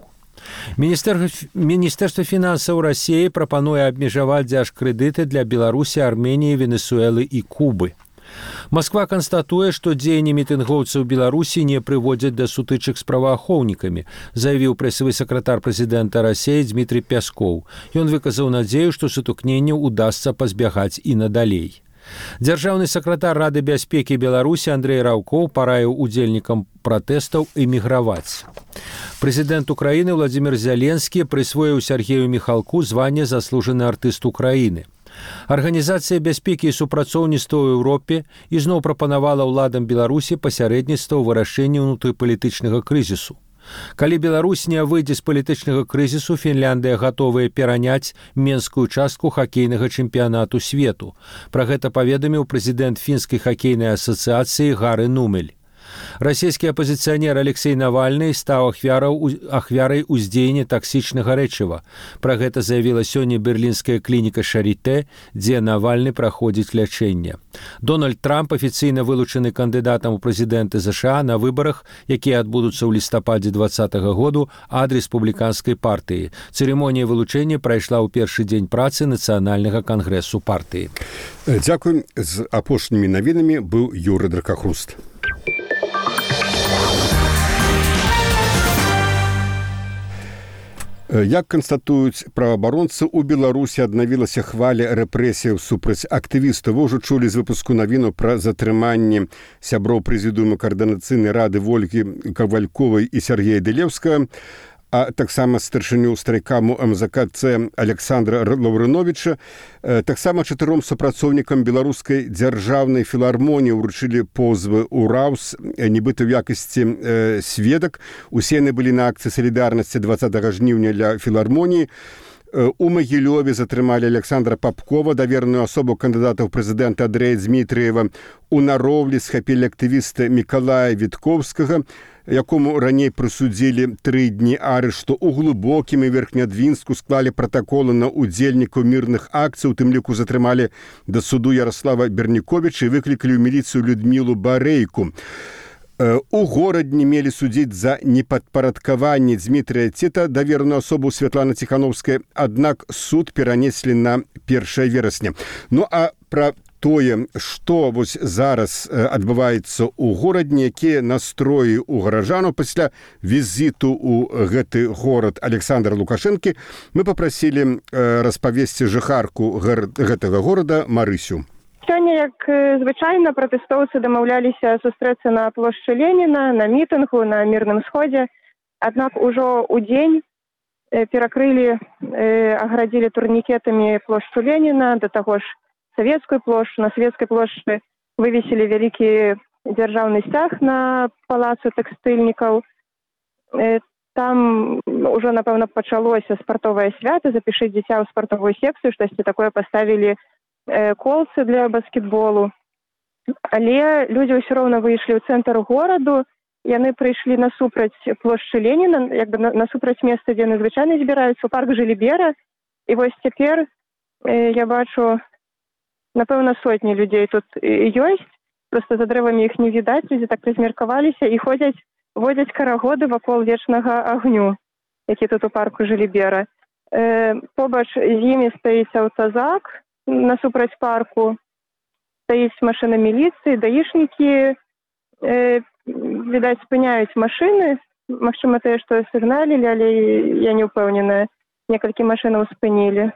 Міністэрства фінансаў Расіі прапануе абмежаваць дзяржкрэдыты для Беларусі, Арменіі, Венесуэлы і Кубы. Масква канстатуе, што дзеянні мітынгоўцаў Беларусі не прыводзяць да сутычак з праваахоўнікамі, заявіў прэсавы сакратар прэзідэнта Расіі Дмітрый Пяскоў. Ён выказаў надзею, што сутыкненняў удасца пазбягаць і надалей. Дзяржаўны сакратар Рады бяспекі Беларусі Андрэй Раўкоў параіў удзельнікам пратэстаў эміграваць. Прэзідэнт Украіны Владзімір Зяленскі прысвоіў Сергею Міхалку званне «Заслужаны артыст Украіны». Арганізацыя бяспекі і супрацоўніцтва ў Еўропе ізноў прапанавала ўладам Беларусі пасярэдніцтва ў вырашэнні ўнутрыпалітычнага крызісу. Калі Беларусь не выйдзе з палітычнага крызісу, Фінляндыя гатовая пераняць менскую частку хакейнага чэмпіянату свету. Пра гэта паведаміў прэзідэнт фінскай хакейнай асацыяцыі Гары Нумель. Расійскі апазіцыянер Алексей Навальны стаў ахвярай уздзеяння таксічнага рэчыва. Пра гэта заявіла сёння берлінская клініка Шарité, дзе Навальны праходзіць лячэнне. Дональд Трамп афіцыйна вылучаны кандыдатам у прэзідэнты ЗША на выбарах, якія адбудуцца ў лістападзе 2020 году ад рэспубліканскай партыі. Цырымонія вылучэння прайшла ў першы дзень працы нацыянальнага кангрэсу партыі. Дзякуй. З апошнімі навінамі быў Юрый Дракахруст. Як канстатуюць праваабаронцы, у Беларусі аднавілася хваля рэпрэсіяў супраць актывістаў. Вы ўжо чулі з выпуску навіну пра затрыманне сяброў прэзідыума Каардынацыйнай рады Вольгі Кавальковай і Сергея Дылеўскага, а таксама старшыню страйкаму МЗКЦ Александра Лаўрыновіча. Таксама 4 супрацоўнікам беларускай дзяржаўнай філармоніі ўручылі позвы ў РАУС, нібыта ў якасці сведак. Усе яны былі на акцыі салідарнасці 20 жніўня ля філармоніі. У Магілёве затрымалі Александра Папкова, даверную асобу кандыдата ў прэзідэнты Андрэя Дзмітрыева. У Нароўлі схапілі актывіста Мікалая Віткоўскага, якому раней прысудзілі 3 дні арышту. У Глубокім і Верхнядвінску склалі пратаколы на удзельнікаў мірных акцый, у тым ліку затрымалі да суду Ярослава Берніковіча і выклікалі ў міліцыю Людмілу Барейку. У горадні мелі судзіць за непадпарадкаванне Дзмітрыя Ціта даверную асобу Святланы Ціхановскай, аднак суд перанеслі на 1 верасня. Ну а пра тое, што вось зараз адбываецца ў горадні, якія настроі ў гаражанаў пасля візіту ў гэты горад Александра Лукашэнкі, мы папрасілі распавесці жыхарку гэтага горада Марысю. Сёння, як звычайна, пратэстоўцы дамаўляліся сустрэцца на плошчы Леніна, на мітынгу, на мірным сходзе. Аднак ужо ў дзень перакрылі, аградзілі турнікетамі плошчу Леніна, да таго ж Савецкую плошчу. На Савецкай плошчы вывесілі вялікі дзяржаўны сцяг на палацу тэкстыльнікаў. Там ужо, напэўна, пачалося спартовае свята, запішыць дзіця ў спартовую секцыю, штосьці такое паставілі колцы для баскетболу. Але людзі ўсё роўна выйшлі ў цэнтр гораду, яны прыйшлі насупраць плошчы Леніна, як бы насупраць месца, дзе звычайна збіраюцца, у парк Жылібера. І вось цяпер я бачу, напэўна, сотні людзей тут ёсць, проста за дрэвамі іх не відаць, людзі так размеркаваліся і водзяць карагоды вакол вечнага агню, які тут у парку Жылібера. Побач з імі стаіць аўтазак насупраць парку. стаіць машына міліцыі, даішнікі, відаць, спыняюць машыны. Магчыма, тыя, што сігналілі, але я не ўпэўненая. Некалькі машынаў спынілі.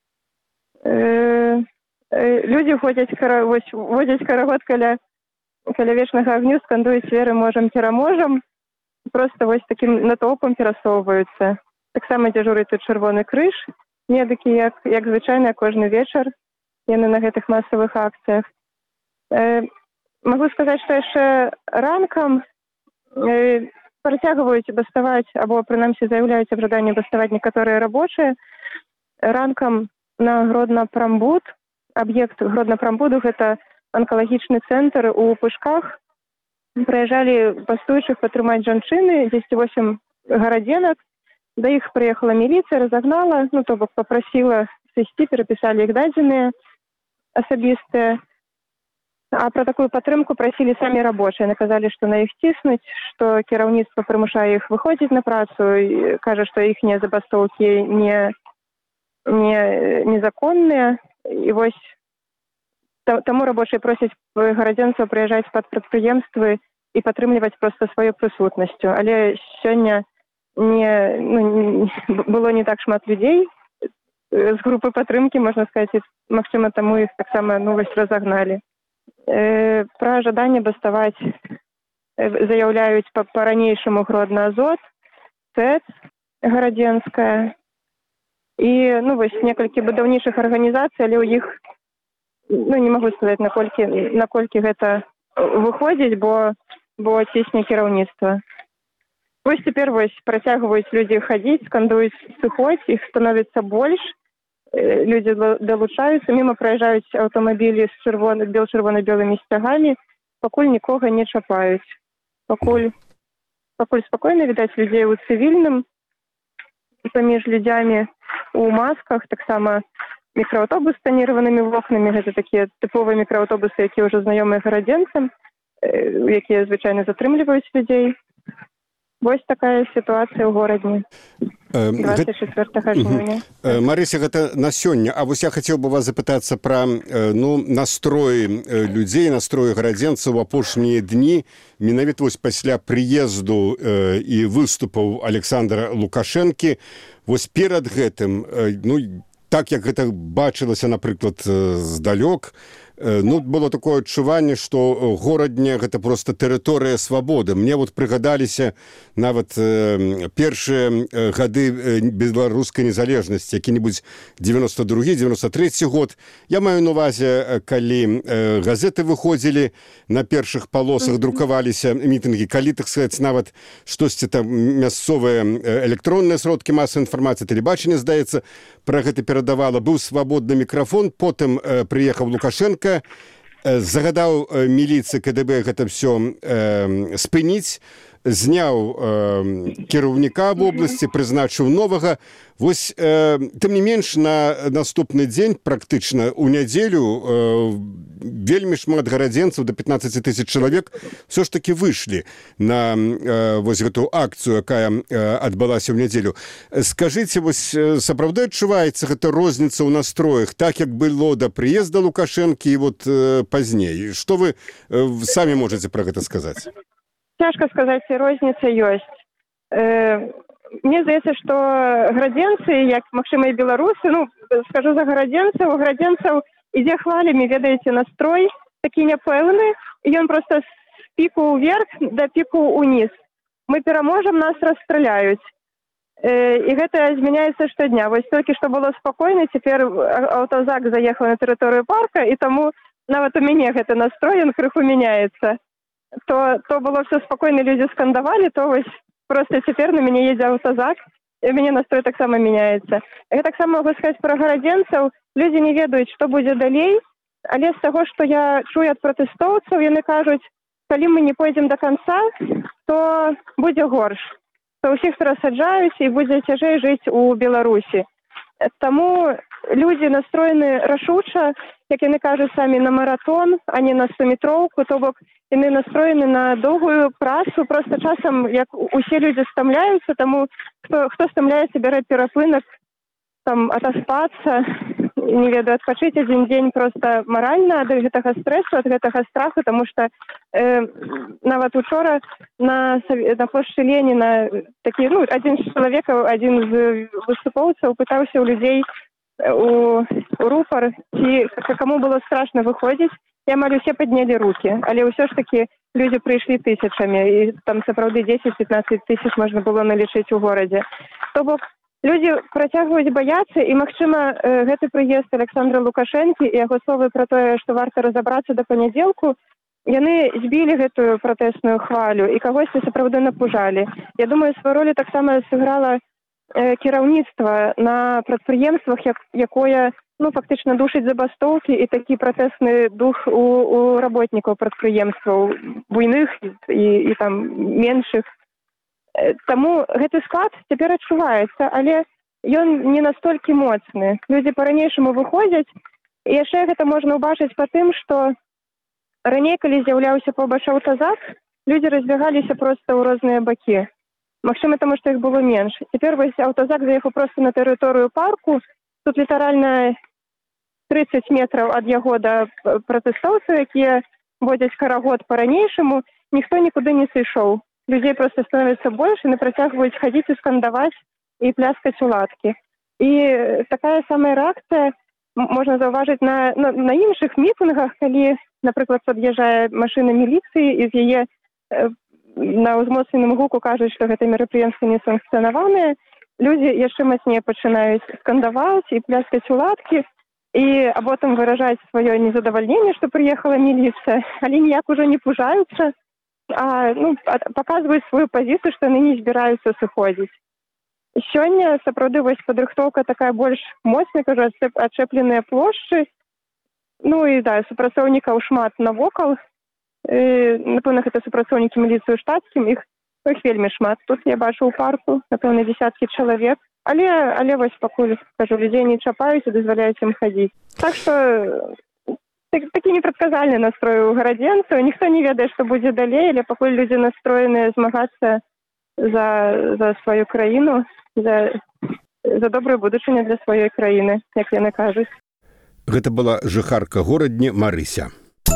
Людзі водзяць карагод каля вечнага агню, скандуюць веры можам, пераможам. Проста вось такім натоўпам перасоўваюцца. Таксама дзяжурыць тут Чырвоны крыж. Медыкі, як звычайна, кожны вечар. Яны на гэтых масавых акцыях. Магу сказаць, што яшчэ ранкам працягваюць баставаць, або прынамсі заяўляюць аб жаданні баставаць некаторыя рабочыя. Ранкам на Гродна-Прамбуд, аб'ект Гродна-Прамбуду, гэта анкалагічны цэнтр у Пышках. Прыязджалі бастуючых падтрымаць жанчыны, 10-8 гарадзенак. Да іх прыехала міліцыя, разагнала, то бок папрасіла сысці, перапісалі іх дадзеныя асабістыя. А пра такую падтрымку прасілі самі рабочыя. Наказалі, што на іх ціснуць, што кіраўніцтва прымушае іх выходзіць на працу, і кажа, што іхнія забастоўкі незаконныя. І вось таму рабочыя просяць гарадзенцаў прыязджаць пад прадпрыемствы і падтрымліваць проста сваёй прысутнасцю. Але сёння было не так шмат людзей з групы падтрымкі, можна сказаць, магчыма, таму іх таксама разагналі. Пра жаданне баставаць заяўляюць па-ранейшаму Гродна-Азот, ЦЭЦ гарадзенская і некалькі будаўнічых арганізацый, але ў іх не магу сказаць, наколькі гэта выходзіць, бо цісне кіраўніцтва. Вось цяпер працягваюць людзі хадзіць, скандуюць сыходзь, іх становіцца больш. Людзі далучаюцца, міма праязджаюць аўтамабілі з бел-чырвона-белымі сцягамі, пакуль нікога не чапаюць. Пакуль спакойна відаць людзей у цывільным, паміж людзямі у масках, таксама мікрааўтобус з таніраванымі вокнамі, гэта такія тыповыя мікрааўтобусы, якія ўжо знаёмыя гарадзенцам, якія звычайна затрымліваюць людзей. Вось такая сітуацыя ў горадзе 24 жніўня. Марыся, гэта на сёння. А вось я хацеў бы вас запытацца пра настроі людзей, настроі гарадзенцаў у апошнія дні. Менавіта вось пасля прыезду і выступаў Александра Лукашэнкі. Вось перад гэтым, так як гэта бачылася, напрыклад, здалёк, было такое адчуванне, што горадня гэта проста тэрыторыя свабоды. Мне прыгадаліся нават першыя гады беларускай незалежнасці, які-небудзь 92-93 год. Я маю на увазе, калі газеты выходзілі, на першых палосах друкаваліся мітынгі, калі, так сказаць, нават штосьці там мясцовыя электронныя сродкі масавай інфармацыі, тэлебачанне, здаецца, пра гэта перадавала. Быў свабодны мікрафон, потым прыехаў Лукашенко, загадаў міліцыі КДБ гэта все спыніць, зняў кіраўніка вобласці, прызначыў новага. Вось, тым не менш, на наступны дзень, практычна ў нядзелю, вельмі шмат гарадзенцаў, до 15 000 чалавек, все ж таки выйшлі на вось гэту акцыю, якая адбылася ў нядзелю. Скажыце, вось сапраўды адчуваецца гэта розніца ў настроях, так як было да прыезда Лукашэнкі і пазней? Што вы самі можаце пра гэта сказаць? Цяжка сказаць, розніца ёсць. Мне здаецца, што гарадзенцы, як, магчыма, і беларусы, скажу за гарадзенцаў ідзе хвалямі, ведаеце, настрой такі няпэўны, і ён проста з піку ўверх да піку ўніз. Мы пераможам, нас расстраляюць. І гэта змяняецца штодня. Вось толькі што было спакойна, цяпер аўтазак заехаў на тэрыторыю парка, і таму нават у мяне гэты настрой, ён крыху мяняецца. То было все спакойна, людзі скандавалі, то вось проста цяпер на мяне едзе аўтазак, і мяне настрой таксама мяняецца. Я таксама могу сказаць пра гарадзенцаў, людзі не ведаюць, што будзе далей, але з таго, што я чую ад пратэстоўцаў, яны кажуць, калі мы не пойдзем до канца, то будзе горш. То ўсіх перасаджаюць і будзе цяжэй жыць у Беларусі. Таму людзі настроены рашуча, як яны кажуць самі, на маратон, а не на 100-метроўку, то бок яны настроены на доўгую працу, проста часам, як усе людзі стамляюцца, таму хто стамляецца, бярэ перапынак, там, атаспацца, не ведаю, адпачыць адзін дзень проста маральна ад гэтага стрэсу, ад гэтага страху, таму што нават учора на плошчы Леніна такі, адзін з чалавекаў, адзін з выступоўцаў пытаўся ў людзей у рупар, ці каму было страшна выходзіць, і амаль усе паднялі рукі, але ўсё ж такі людзі прыйшлі тысячамі, і там сапраўды 10-15 тысяч можна было налічыць у горадзе. То бок, людзі працягваюць баяцца, і, магчыма, гэты прыезд Александра Лукашэнкі і яго словы пра тое, што варта разабрацца да панядзелку, яны збілі гэтую пратэсную хвалю і кагосьці сапраўды напужалі. Я думаю, сваю ролю таксама сыграла кіраўніцтва на прадпрыемствах, якое фактычна душыць забастоўкі і такі пратэсны дух у работнікаў прадпрыемстваў, буйных і там меншых. Таму гэты склад цяпер адчуваецца, але ён не настолькі моцны. Людзі па-ранейшаму выходзяць, і яшчэ гэта можна ўбачыць па тым, што раней, калі з'яўляўся побач аўтазак, людзі разбягаліся проста ў розныя бакі. Магчыма, таму што іх было менш. Цяпер вось аўтазак заехаў проста на тэрыторыю парку, тут літаральна 30 метраў ад яго да пратэстоўцаў, якія водзяць карагод па-ранейшаму, ніхто нікуды не сышоў. Людзей проста становіцца больш, і працягваюць хадзіць і скандаваць і пляскаць у ладкі. І такая самая рэакцыя можна заўважыць на іншых мітынгах, калі, напрыклад, пад'язджае машына міліцыі, і з яе на ўзмоцненым гуку кажуць, што гэта мерапрыемства не санкцыянаванае, людзі яшчэ мацней пачынаюць скандаваць і пляскаць у ладкі, і потым выражаць сваё незадавальненне, што прыехала міліцыя, але ніяк ужо не пужаюцца, а паказваюць сваю пазіцыю, што яны не збіраюцца сыходзіць. Сёння сапраўды вось падрыхтоўка такая больш моцная, кажу, адчэпленыя плошчы, і супрацоўнікаў шмат навокал, напэўна, гэта супрацоўнікі міліцыі штатскім, іх вельмі шмат. Тут я бачу ў парку, напэўна, десяткі чалавек. Але вось пакуль, кажу, людзей не чапаюць і дазваляюць ім хадзіць. Так што такі непрадказальны настрой у гарадзенцаў. Ніхто не ведае, што будзе далей, але пакуль людзі настроеныя змагацца за сваю краіну, за добрую будучыню для сваёй краіны, як яны кажуць. Гэта была жыхарка горадні Марыся.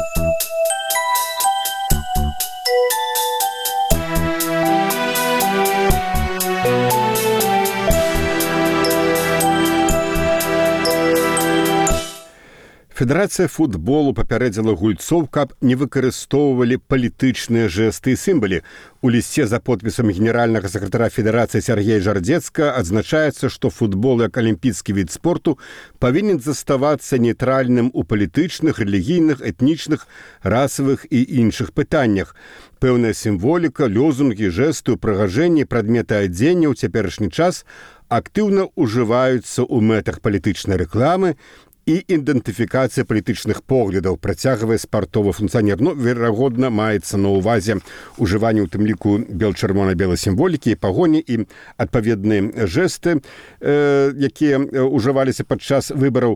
Федэрацыя футболу папярэдзіла гульцоў, каб не выкарыстоўвалі палітычныя жэсты і сімвалы. У лісце за подпісам генеральнага сакратара Федэрацыі Сергея Жардзецка адзначаецца, што футбол як алімпійскі від спорту павінен заставацца нейтральным у палітычных, рэлігійных, этнічных, расавых і іншых пытаннях. Пэўная сімволіка, лёзунгі, жэсты, упрыгажэнні, прадметы адзення ў цяперашні час актыўна ўжываюцца ў мэтах палітычнай рэкламы і ідэнтыфікацыя палітычных поглядаў, працягвае спартовы функцыянер. Верагодна, маецца на ўвазе ўжыванне ў тым ліку бел-чырвона-белай сімволікі, пагоні і адпаведныя жэсты, якія ўжываліся падчас выбараў.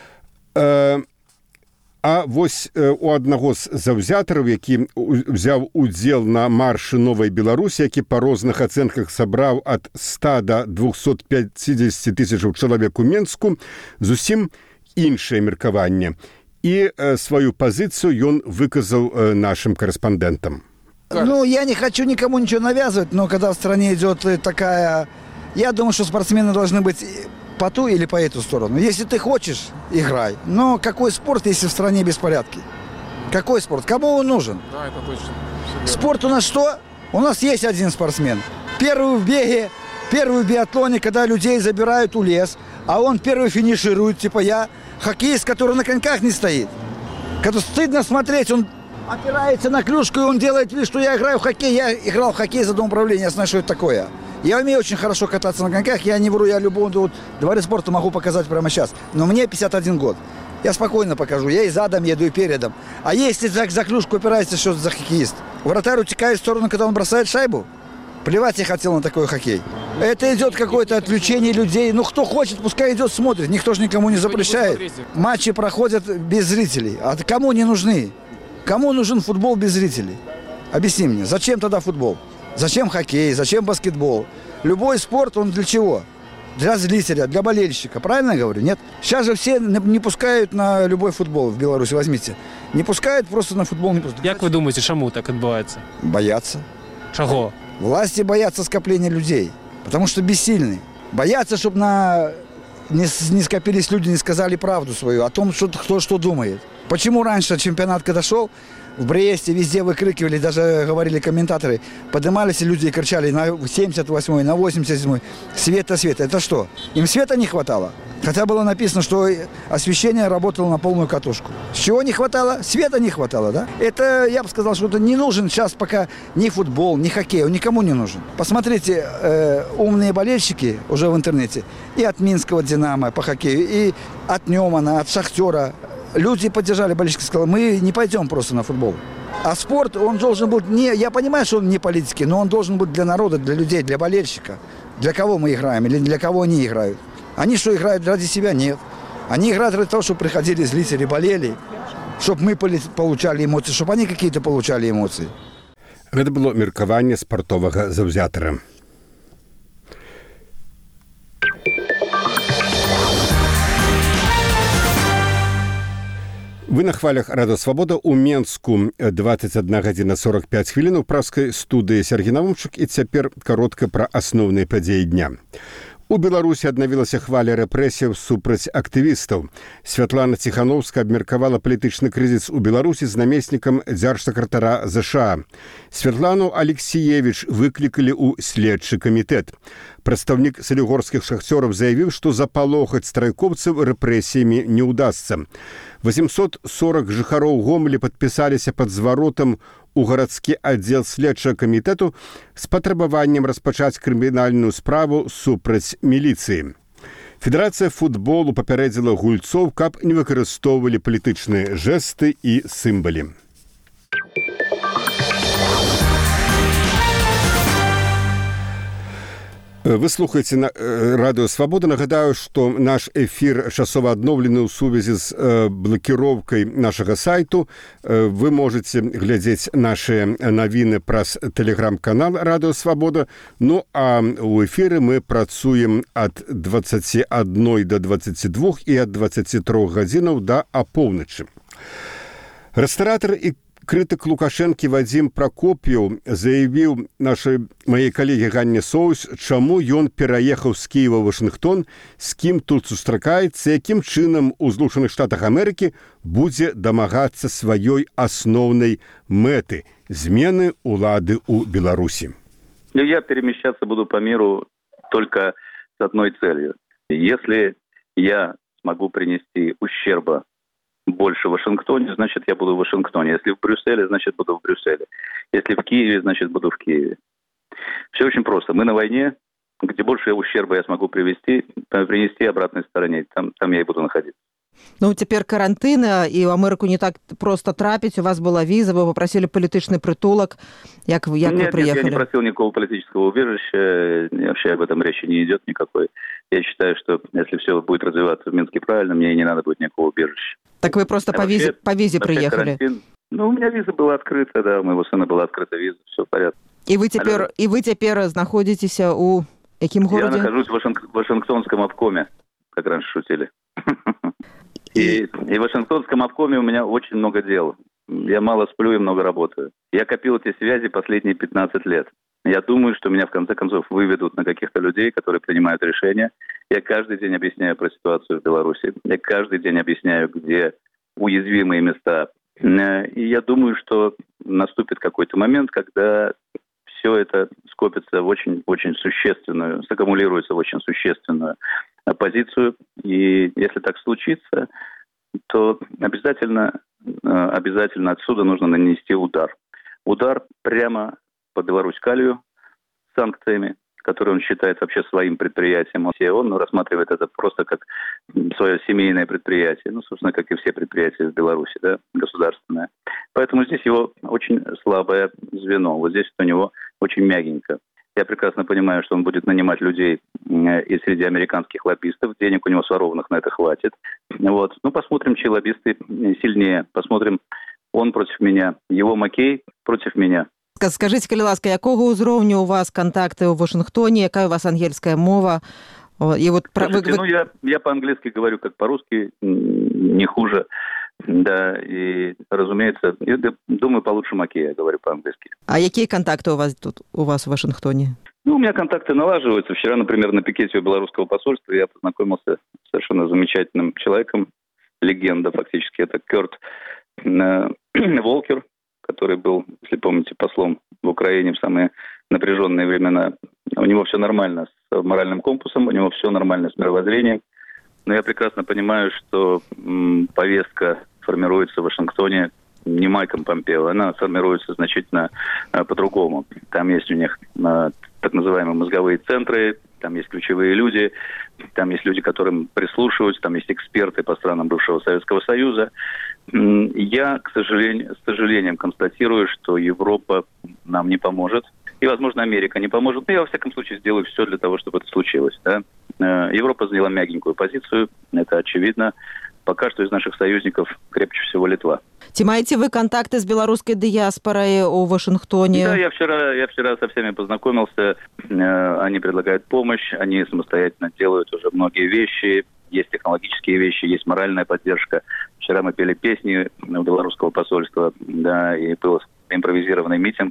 А вось у аднаго з заўзятараў, які ўзяў удзел на маршы Новай Беларусі, які па розных ацэнках сабраў ад 100 до 250 тысячаў чалавек у Менску, зусім іншае меркаванне. І сваю пазіцыю ён выказаў нашим корреспондентам. Я не хочу никому ничего навязывать, но когда в стране идет такая... Я думаю, что спортсмены должны быть по ту или по эту сторону. Если ты хочешь, играй. Но какой спорт, если в стране беспорядки? Какой спорт? Кому он нужен? Да, это точно. Спорт у нас что? У нас есть один спортсмен. Первый в беге, первый в биатлоне, когда людей забирают у лес, а он первый финиширует, типа я. Хоккеист, который на коньках не стоит. Когда стыдно смотреть, он опирается на клюшку, и он делает вид, что я играю в хоккей. Я играл в хоккей за домоуправления, я знаю, что это такое. Я умею очень хорошо кататься на коньках, я не вру, я любому дворе спорта могу показать прямо сейчас. Но мне 51 год. Я спокойно покажу, я и задом еду, и передом. А если за клюшку опирается, что за хоккеист? Вратарь утекает в сторону, когда он бросает шайбу? Плевать я хотел на такой хоккей. Это идет какое-то отвлечение людей. Кто хочет, пускай идет, смотрит. Никто же никому не запрещает. Матчи проходят без зрителей. А кому не нужны? Кому нужен футбол без зрителей? Объясни мне, зачем тогда футбол? Зачем хоккей? Зачем баскетбол? Любой спорт, он для чего? для зрителя, для болельщика. Правильно я говорю? Нет? Сейчас же все не пускают на любой футбол в Беларуси, возьмите. Не пускают, просто на футбол не пускают. Як ви думаєте, чому так відбувається? Боятся. Чого? Власти боятся скопления людей, потому что бессильны. Боятся, чтобы не скопились люди, не сказали правду свою о том, кто что думает. Почему раньше чемпионат, когда шел, в Бресте везде выкрикивали, даже говорили комментаторы, поднимались люди и кричали на 78-й, на 87-й, света. Это что? Им света не хватало? Хотя было написано, что освещение работало на полную катушку. С чего не хватало? Света не хватало, да? Это, я бы сказал, что это не нужен сейчас пока ни футбол, ни хоккей, он никому не нужен. Посмотрите, умные болельщики уже в интернете, и от Минского «Динамо» по хоккею, и от Немана, от Шахтера. Люди поддержали болельщики, сказали, мы не пойдем просто на футбол. А спорт, он должен быть, я понимаю, что он не политический, но он должен быть для народа, для людей, для болельщика. Для кого мы играем или для кого они играют. Они что, играют ради себя? Нет. Они играют ради того, чтобы приходили зрители, болели, чтобы мы получали эмоции, чтобы они какие-то получали эмоции. Это было меркаванне спартовага заўзятара. Вы на хвалях Радио Свобода у Менску 21 гадзіна 45 хвілін у праскай студыі Сергей Навумчук, і цяпер каротка пра асноўныя падзеі дня. У Беларусі аднавілася хваля рэпрэсіяў супраць актывістаў. Святлана Ціхановская абмеркавала палітычны крызіс у Беларусі з намеснікам дзяржсакратара ЗША. Святлану Алексеевич выклікалі ў следчы камітэт. Прадстаўнік салігорскіх шахцёраў заявіў, што запалохаць страйкоўцаў рэпрэсіямі не ўдасца. 840 жыхароў Гомелі падпісаліся пад зваротам у гарадскі аддзел следчага камітэту з патрабаваннем распачаць крымінальную справу супраць міліцыі. Федэрацыя футболу папярэдзіла гульцоў, каб не выкарыстоўвалі палітычныя жэсты і сімвалы. Вы слухаеце на Радио Свобода. Нагадаю, што наш эфір часова адноўлены ў сувязі з блакіроўкай нашага сайту. Вы можете глядзець нашыя навіны праз тэлеграм-канал Радио Свобода. Ну, а ў эфіры мы працуем ад 21 до 22 і ад 23 гадзінаў да апоўначы. Рэстаратар і крытык Лукашэнкі Вадзім Пракоп'еў заявіў маёй калегі Ганне Соус, чаму ён пераехаў з Кіева ў Вашынгтон, з кім тут сустракаецца, якім чынам у Злучаных Штатах Амерыкі будзе дамагацца сваёй асноўнай мэты – змены улады ў Беларусі. Я перемещаться буду по миру только с одной целью. Если я смогу принести ущерба больше в Вашингтоне, значит, я буду в Вашингтоне. Если в Брюсселе, значит, буду в Брюсселе. Если в Киеве, значит, буду в Киеве. Все очень просто. Мы на войне, где больше ущерба я смогу принести обратной стороне. Там я и буду находиться. Ну, цяпер карантын, і ў Амерыку не так просто трапіць. У вас была віза, вы попросили палітычны притулок. Як вы приехали? Нет, я не просил никакого политического убежища. Вообще об этом речи не идет никакой. Я считаю, что если все будет развиваться в Минске правильно, мне и не надо будет никакого убежища. Так вы просто по визе приехали? Ну, у меня виза была открыта, да, у моего сына была открыта виза, все в порядке. И вы теперь находитесь у каким городе? Я нахожусь в Вашингтонском обкоме, как раньше шутили. И в Вашингтонском обкоме у меня очень много дел. Я мало сплю и много работаю. Я копил эти связи последние 15 лет. Я думаю, что меня в конце концов выведут на каких-то людей, которые принимают решения. Я каждый день объясняю про ситуацию в Беларуси. Я каждый день объясняю, где уязвимые места. И я думаю, что наступит какой-то момент, когда все это скопится в очень существенную, саккумулируется в очень существенную позицию. И если так случится, то обязательно отсюда нужно нанести удар. Удар прямо по Беларусь-Калию санкциями, которые он считает вообще своим предприятием. Он рассматривает это просто как свое семейное предприятие, ну, собственно, как и все предприятия в Беларуси, да, государственное. Поэтому здесь его очень слабое звено. Вот здесь у него очень мягенько. Я прекрасно понимаю, что он будет нанимать людей и среди американских лоббистов. Денег у него сворованных на это хватит. Вот. Ну, посмотрим, чьи лоббисты сильнее. Посмотрим, он против меня, его Маккей против меня. Скажите, калі ласка, якого ўзроўню у вас контакты ў Вашынгтоне, якая у вас ангельская мова? И вот Слушайте, я по-английски говорю как по-русски, не хуже. Да, и, разумеется, я думаю, получше Маки я говорю по-английски. А какие контакты у вас в Вашингтоне? У меня контакты налаживаются. Вчера, например, на пикете у белорусского посольства я познакомился с совершенно замечательным человеком, легенда фактически, это Кёрт Волкер, который был, если помните, послом в Украине в самые напряженные времена. У него все нормально с моральным компасом, у него все нормально с мировоззрением. Но я прекрасно понимаю, что повестка формируется в Вашингтоне не Майком Помпео, она формируется значительно по-другому. Там есть у них так называемые мозговые центры, там есть ключевые люди, там есть люди, которым прислушиваются, там есть эксперты по странам бывшего Советского Союза. Я, с сожалением констатирую, что Европа нам не поможет. И, возможно, Америка не поможет. Но я, во всяком случае, сделаю все для того, чтобы это случилось. Да? Европа заняла мягенькую позицию, это очевидно. Пока что из наших союзников крепче всего Литва. Ці маете вы контакты с белорусской диаспорой у Вашингтоне? Да, я вчера со всеми познакомился. Они предлагают помощь, они самостоятельно делают уже многие вещи. Есть технологические вещи, есть моральная поддержка. Вчера мы пели песни у белорусского посольства, да, и был импровизированный митинг.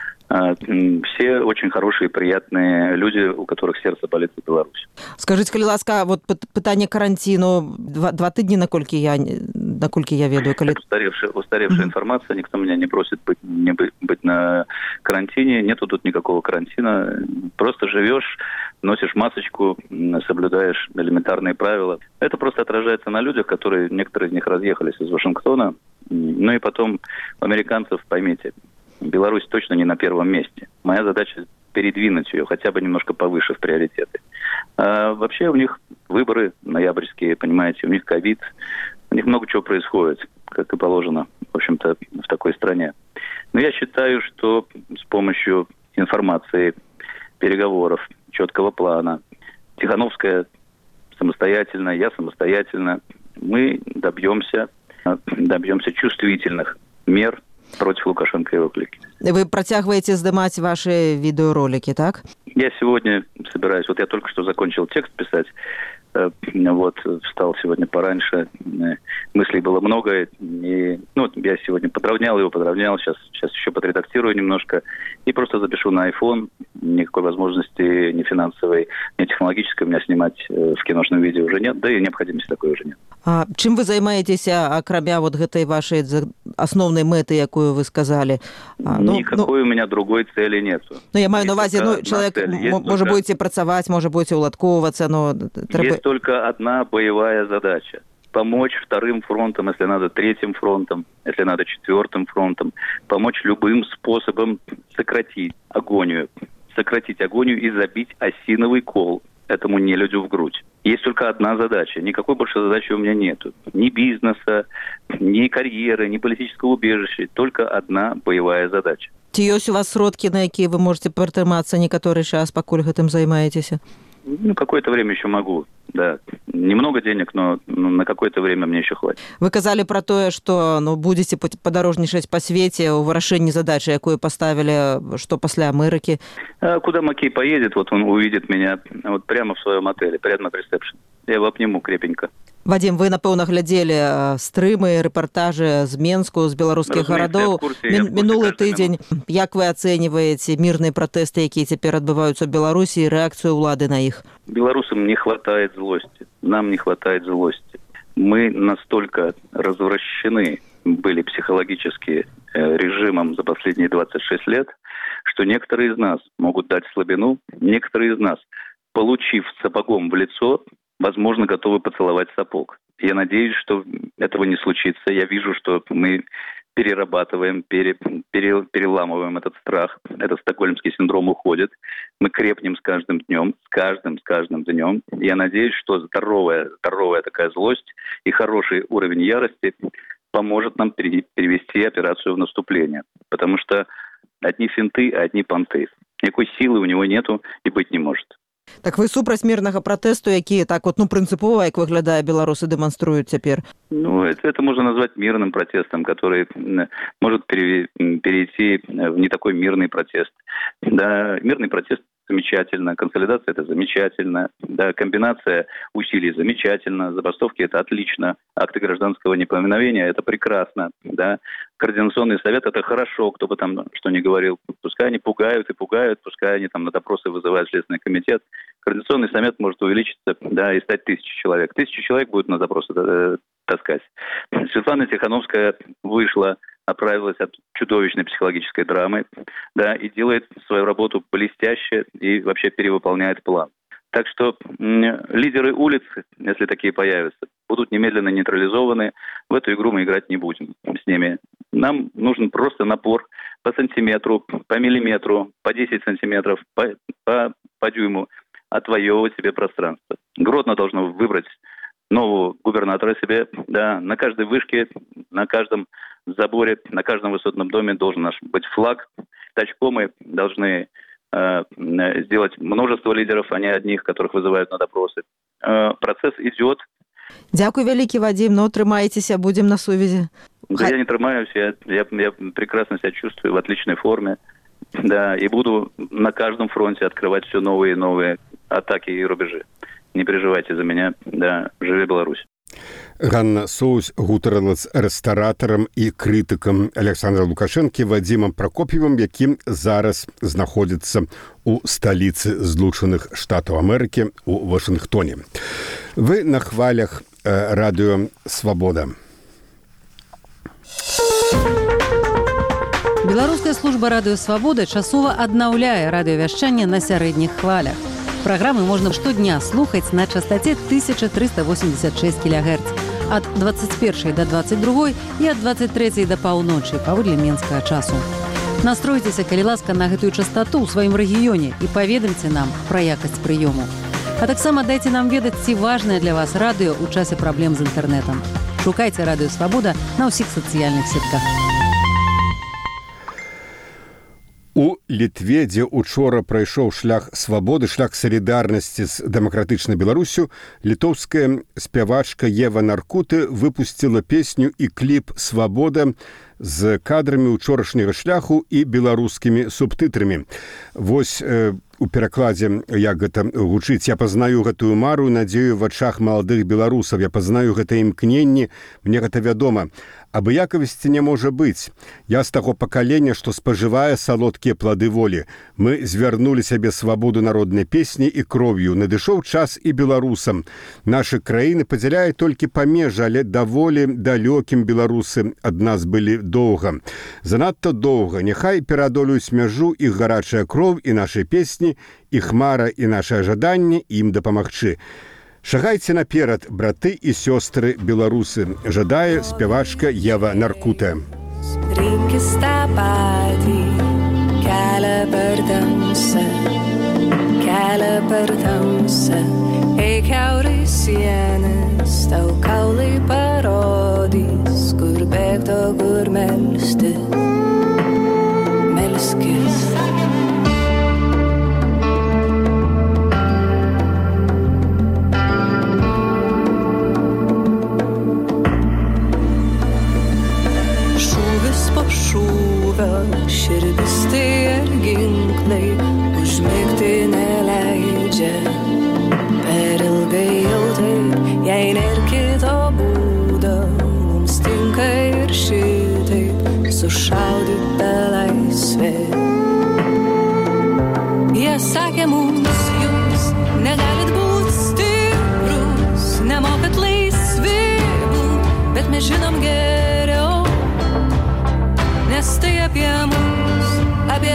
Все очень хорошие, приятные люди, у которых сердце болит за Беларусь. Скажите, калі ласка, вот пытанне карантину, 2 тыдні, наколькі я ведаю. Устаревшая информация, никто меня не просит быть на карантине, нету тут никакого карантина. Просто живешь, носишь масочку, соблюдаешь элементарные правила. Это просто отражается на людях, которые, некоторые из них разъехались из Вашингтона. Ну и потом, американцев, поймите, Беларусь точно не на первом месте. Моя задача передвинуть ее хотя бы немножко повыше в приоритеты. А вообще у них выборы ноябрьские, понимаете, у них ковид, у них много чего происходит, как и положено, в общем-то, в такой стране. Но я считаю, что с помощью информации, переговоров, четкого плана, Тихановская самостоятельно, я самостоятельно, мы добьемся чувствительных мер против Лукашенко и его клики. Вы протягиваете сдымать ваши видеоролики, так? Я сегодня собираюсь, я только что закончил текст писать, встал сегодня пораньше, мыслей было много, и, я сегодня подровнял, сейчас еще подредактирую немножко, и просто запишу на iPhone. Никакой возможности ни финансовой, ни технологической у меня снимать в киношном видео уже нет, да и необходимости такой уже нет. А чым вы займаецеся, акрамя гэтай вашей основной мэты, якую вы сказали? Никакой у меня другой цели нету. Я маю на увазе, человек может будете працаваць, может будете уладковываться, но... Есть только одна боевая задача. Помочь вторым фронтам, если надо, третьим фронтом, если надо, четвертым фронтом. Помочь любым способом сократить агонию и забить осиновый кол этому нелюдю в грудь. Есть только одна задача. Никакой больше задачи у меня нету. Ни бизнеса, ни карьеры, ни политического убежища. Только одна боевая задача. Ці ёсць у вас сродкі, на якія вы можете пратрымацца некаторы час, пакуль гэтым займаецеся? Какое-то время еще могу, да. Немного денег, но на какое-то время мне еще хватит. Вы казали про тое, што будете падарожнічаць па свеце ў вырашэнні задачы, якую поставили, что пасля Америки. Куда Макей поедет, он увидит меня прямо в своем отеле, прямо на ресепшн. Я его обниму крепенько. Вадим, вы, напэўна, глядзелі стрымы, рэпартажы з Менску, з беларускіх гарадоў. Мінулы тыдзень. Як вы ацэньваеце мірныя пратэсты, якія цяпер адбываюцца ў Беларусі, і рэакцыю ўлады на іх? Белорусам не хватает злости. Нам не хватает злости. Мы настолько развращены были психологически режимом за последние 26 лет, что некоторые из нас могут дать слабину, некоторые из нас, получив сапогом в лицо, возможно, готовы поцеловать сапог. Я надеюсь, что этого не случится. Я вижу, что мы перерабатываем, переламываем этот страх. Этот стокгольмский синдром уходит. Мы крепнем с каждым днем, с каждым днем. Я надеюсь, что здоровая такая злость и хороший уровень ярости поможет нам перевести операцию в наступление. Потому что одни финты, одни понты. Никакой силы у него нету и быть не может. Так вы супраць мірнага пратэсту, які прынцыпова, як выглядае, беларусы дэманструюць цяпер? Это можно назвать мирным протестом, который может перейти в не такой мирный протест. Да, мирный протест замечательно, консолидация – это замечательно, да, комбинация усилий – замечательно, забастовки – это отлично, акты гражданского неповиновения – это прекрасно, да, Координационный совет – это хорошо, кто бы там что ни говорил, пускай они пугают и пугают, пускай они там на допросы вызывают Следственный комитет, Координационный совет может увеличиться, да, и стать 1000 человек. 1000 человек будут на допросы таскать. Светлана Тихановская вышла, оправилась от чудовищной психологической драмы, да, и делает свою работу блестяще и вообще перевыполняет план. Так что лидеры улиц, если такие появятся, будут немедленно нейтрализованы. В эту игру мы играть не будем с ними. Нам нужен просто напор по сантиметру, по миллиметру, по 10 сантиметров, по дюйму отвоевывать себе пространство. Гродно должно выбрать нового губернатора себе, да, на каждой вышке, на каждом заборе, на каждом высотном доме должен наш быть флаг. Тачкомы должны сделать множество лидеров, а не одних, которых вызывают на допросы. Процесс идет. Дякую вялікі, Вадим, но трымайцеся, будем на сувязі. Да, я не трымаюсь, я прекрасно себя чувствую, в отличной форме. Да, и буду на каждом фронте открывать все новые и новые атаки и рубежи. Не переживайте за меня. Да, живи Беларусь. Ганна Соус гутарыла з рэстаратарам і крытыкам Александра Лукашэнкі Вадзімам Пракоп'евым, які зараз знаходзіцца ў сталіцы Злучаных Штатаў Амерыкі ў Вашынгтоне. Вы на хвалях радыё «Свабода». Беларуская служба радыё «Свабода» часова аднаўляе радыёвяшчанне на сярэдніх хвалях. Праграмы можна штодня слухаць на частоце 1386 кГц ад 21 до 22 і ад 23 до паўночы паводле менскага часу. Настройцеся, калі ласка, на гэтую частоту ў сваім рэгіёне і паведамце нам пра якасць прыёму. А таксама дайце нам ведаць, ці важнае для вас радыё ў часе праблем з інтэрнэтам. Шукайце радыё «Свабода» на ўсіх сацыяльных сетках. У Літве, дзе учора прайшоў шлях свабоды, шлях салідарнасці з дэмакратычнай Беларусю, літоўская спявачка Ева Наркуты выпусціла песню і кліп «Свабода» з кадрамі учорашняга шляху і беларускімі субтытрамі. Вось у перакладзе, як гэта гучыць: «Я пазнаю гэтую мару, надзею ў вачах маладых беларусаў, я пазнаю гэта імкненне, мне гэта вядома. Абыякавасці не можа быць. Я з таго пакалення, што спажывае салодкія плады волі. Мы звярнулі сябе свабоду народнай песні і кроўю. Надышоў час і беларусам. Нашы краіны падзяляе толькі памежы, але даволі далёкім беларусы ад нас былі доўга. Занадта доўга. Няхай пераадолююць мяжу іх гарачая кроў і нашай песні, іх мара і нашае жаданне ім дапамагчы. Шагайце наперад, браты і сёстры беларусы», жадае спявачка Ева Наркута. Rinkis tą patį, kelią per tamsą, eik kiaurai sienas, tau kaulai parodys, kur bėgti, kur melstis. Širdis tai ir ginklai, užmigti neleidžia. Per ilgai jau taip, jei nėr kito būdo, mums tinka ir šitaip sušaudyta laisvė. Jie sakė mums, jūs negalit būt stiprus, nemokat laisvi būt, bet mes žinom geriau. Nes tai apie mus, apie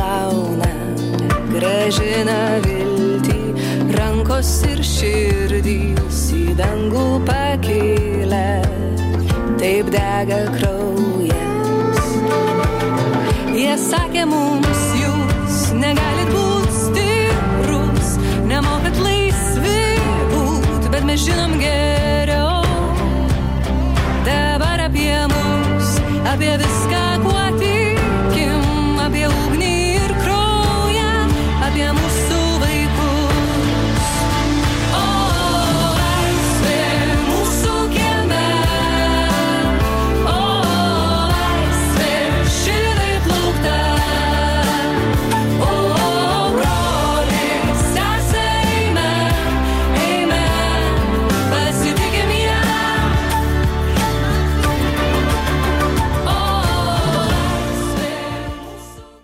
plauna, grąžina viltį, rankos ir širdys į dangų pakėlę, taip dega kraujas. Jie sakė mums, jūs negalit būt stiprus, nemokat laisvi būt, bet mes žinom geriau. Dabar apie mus, apie viską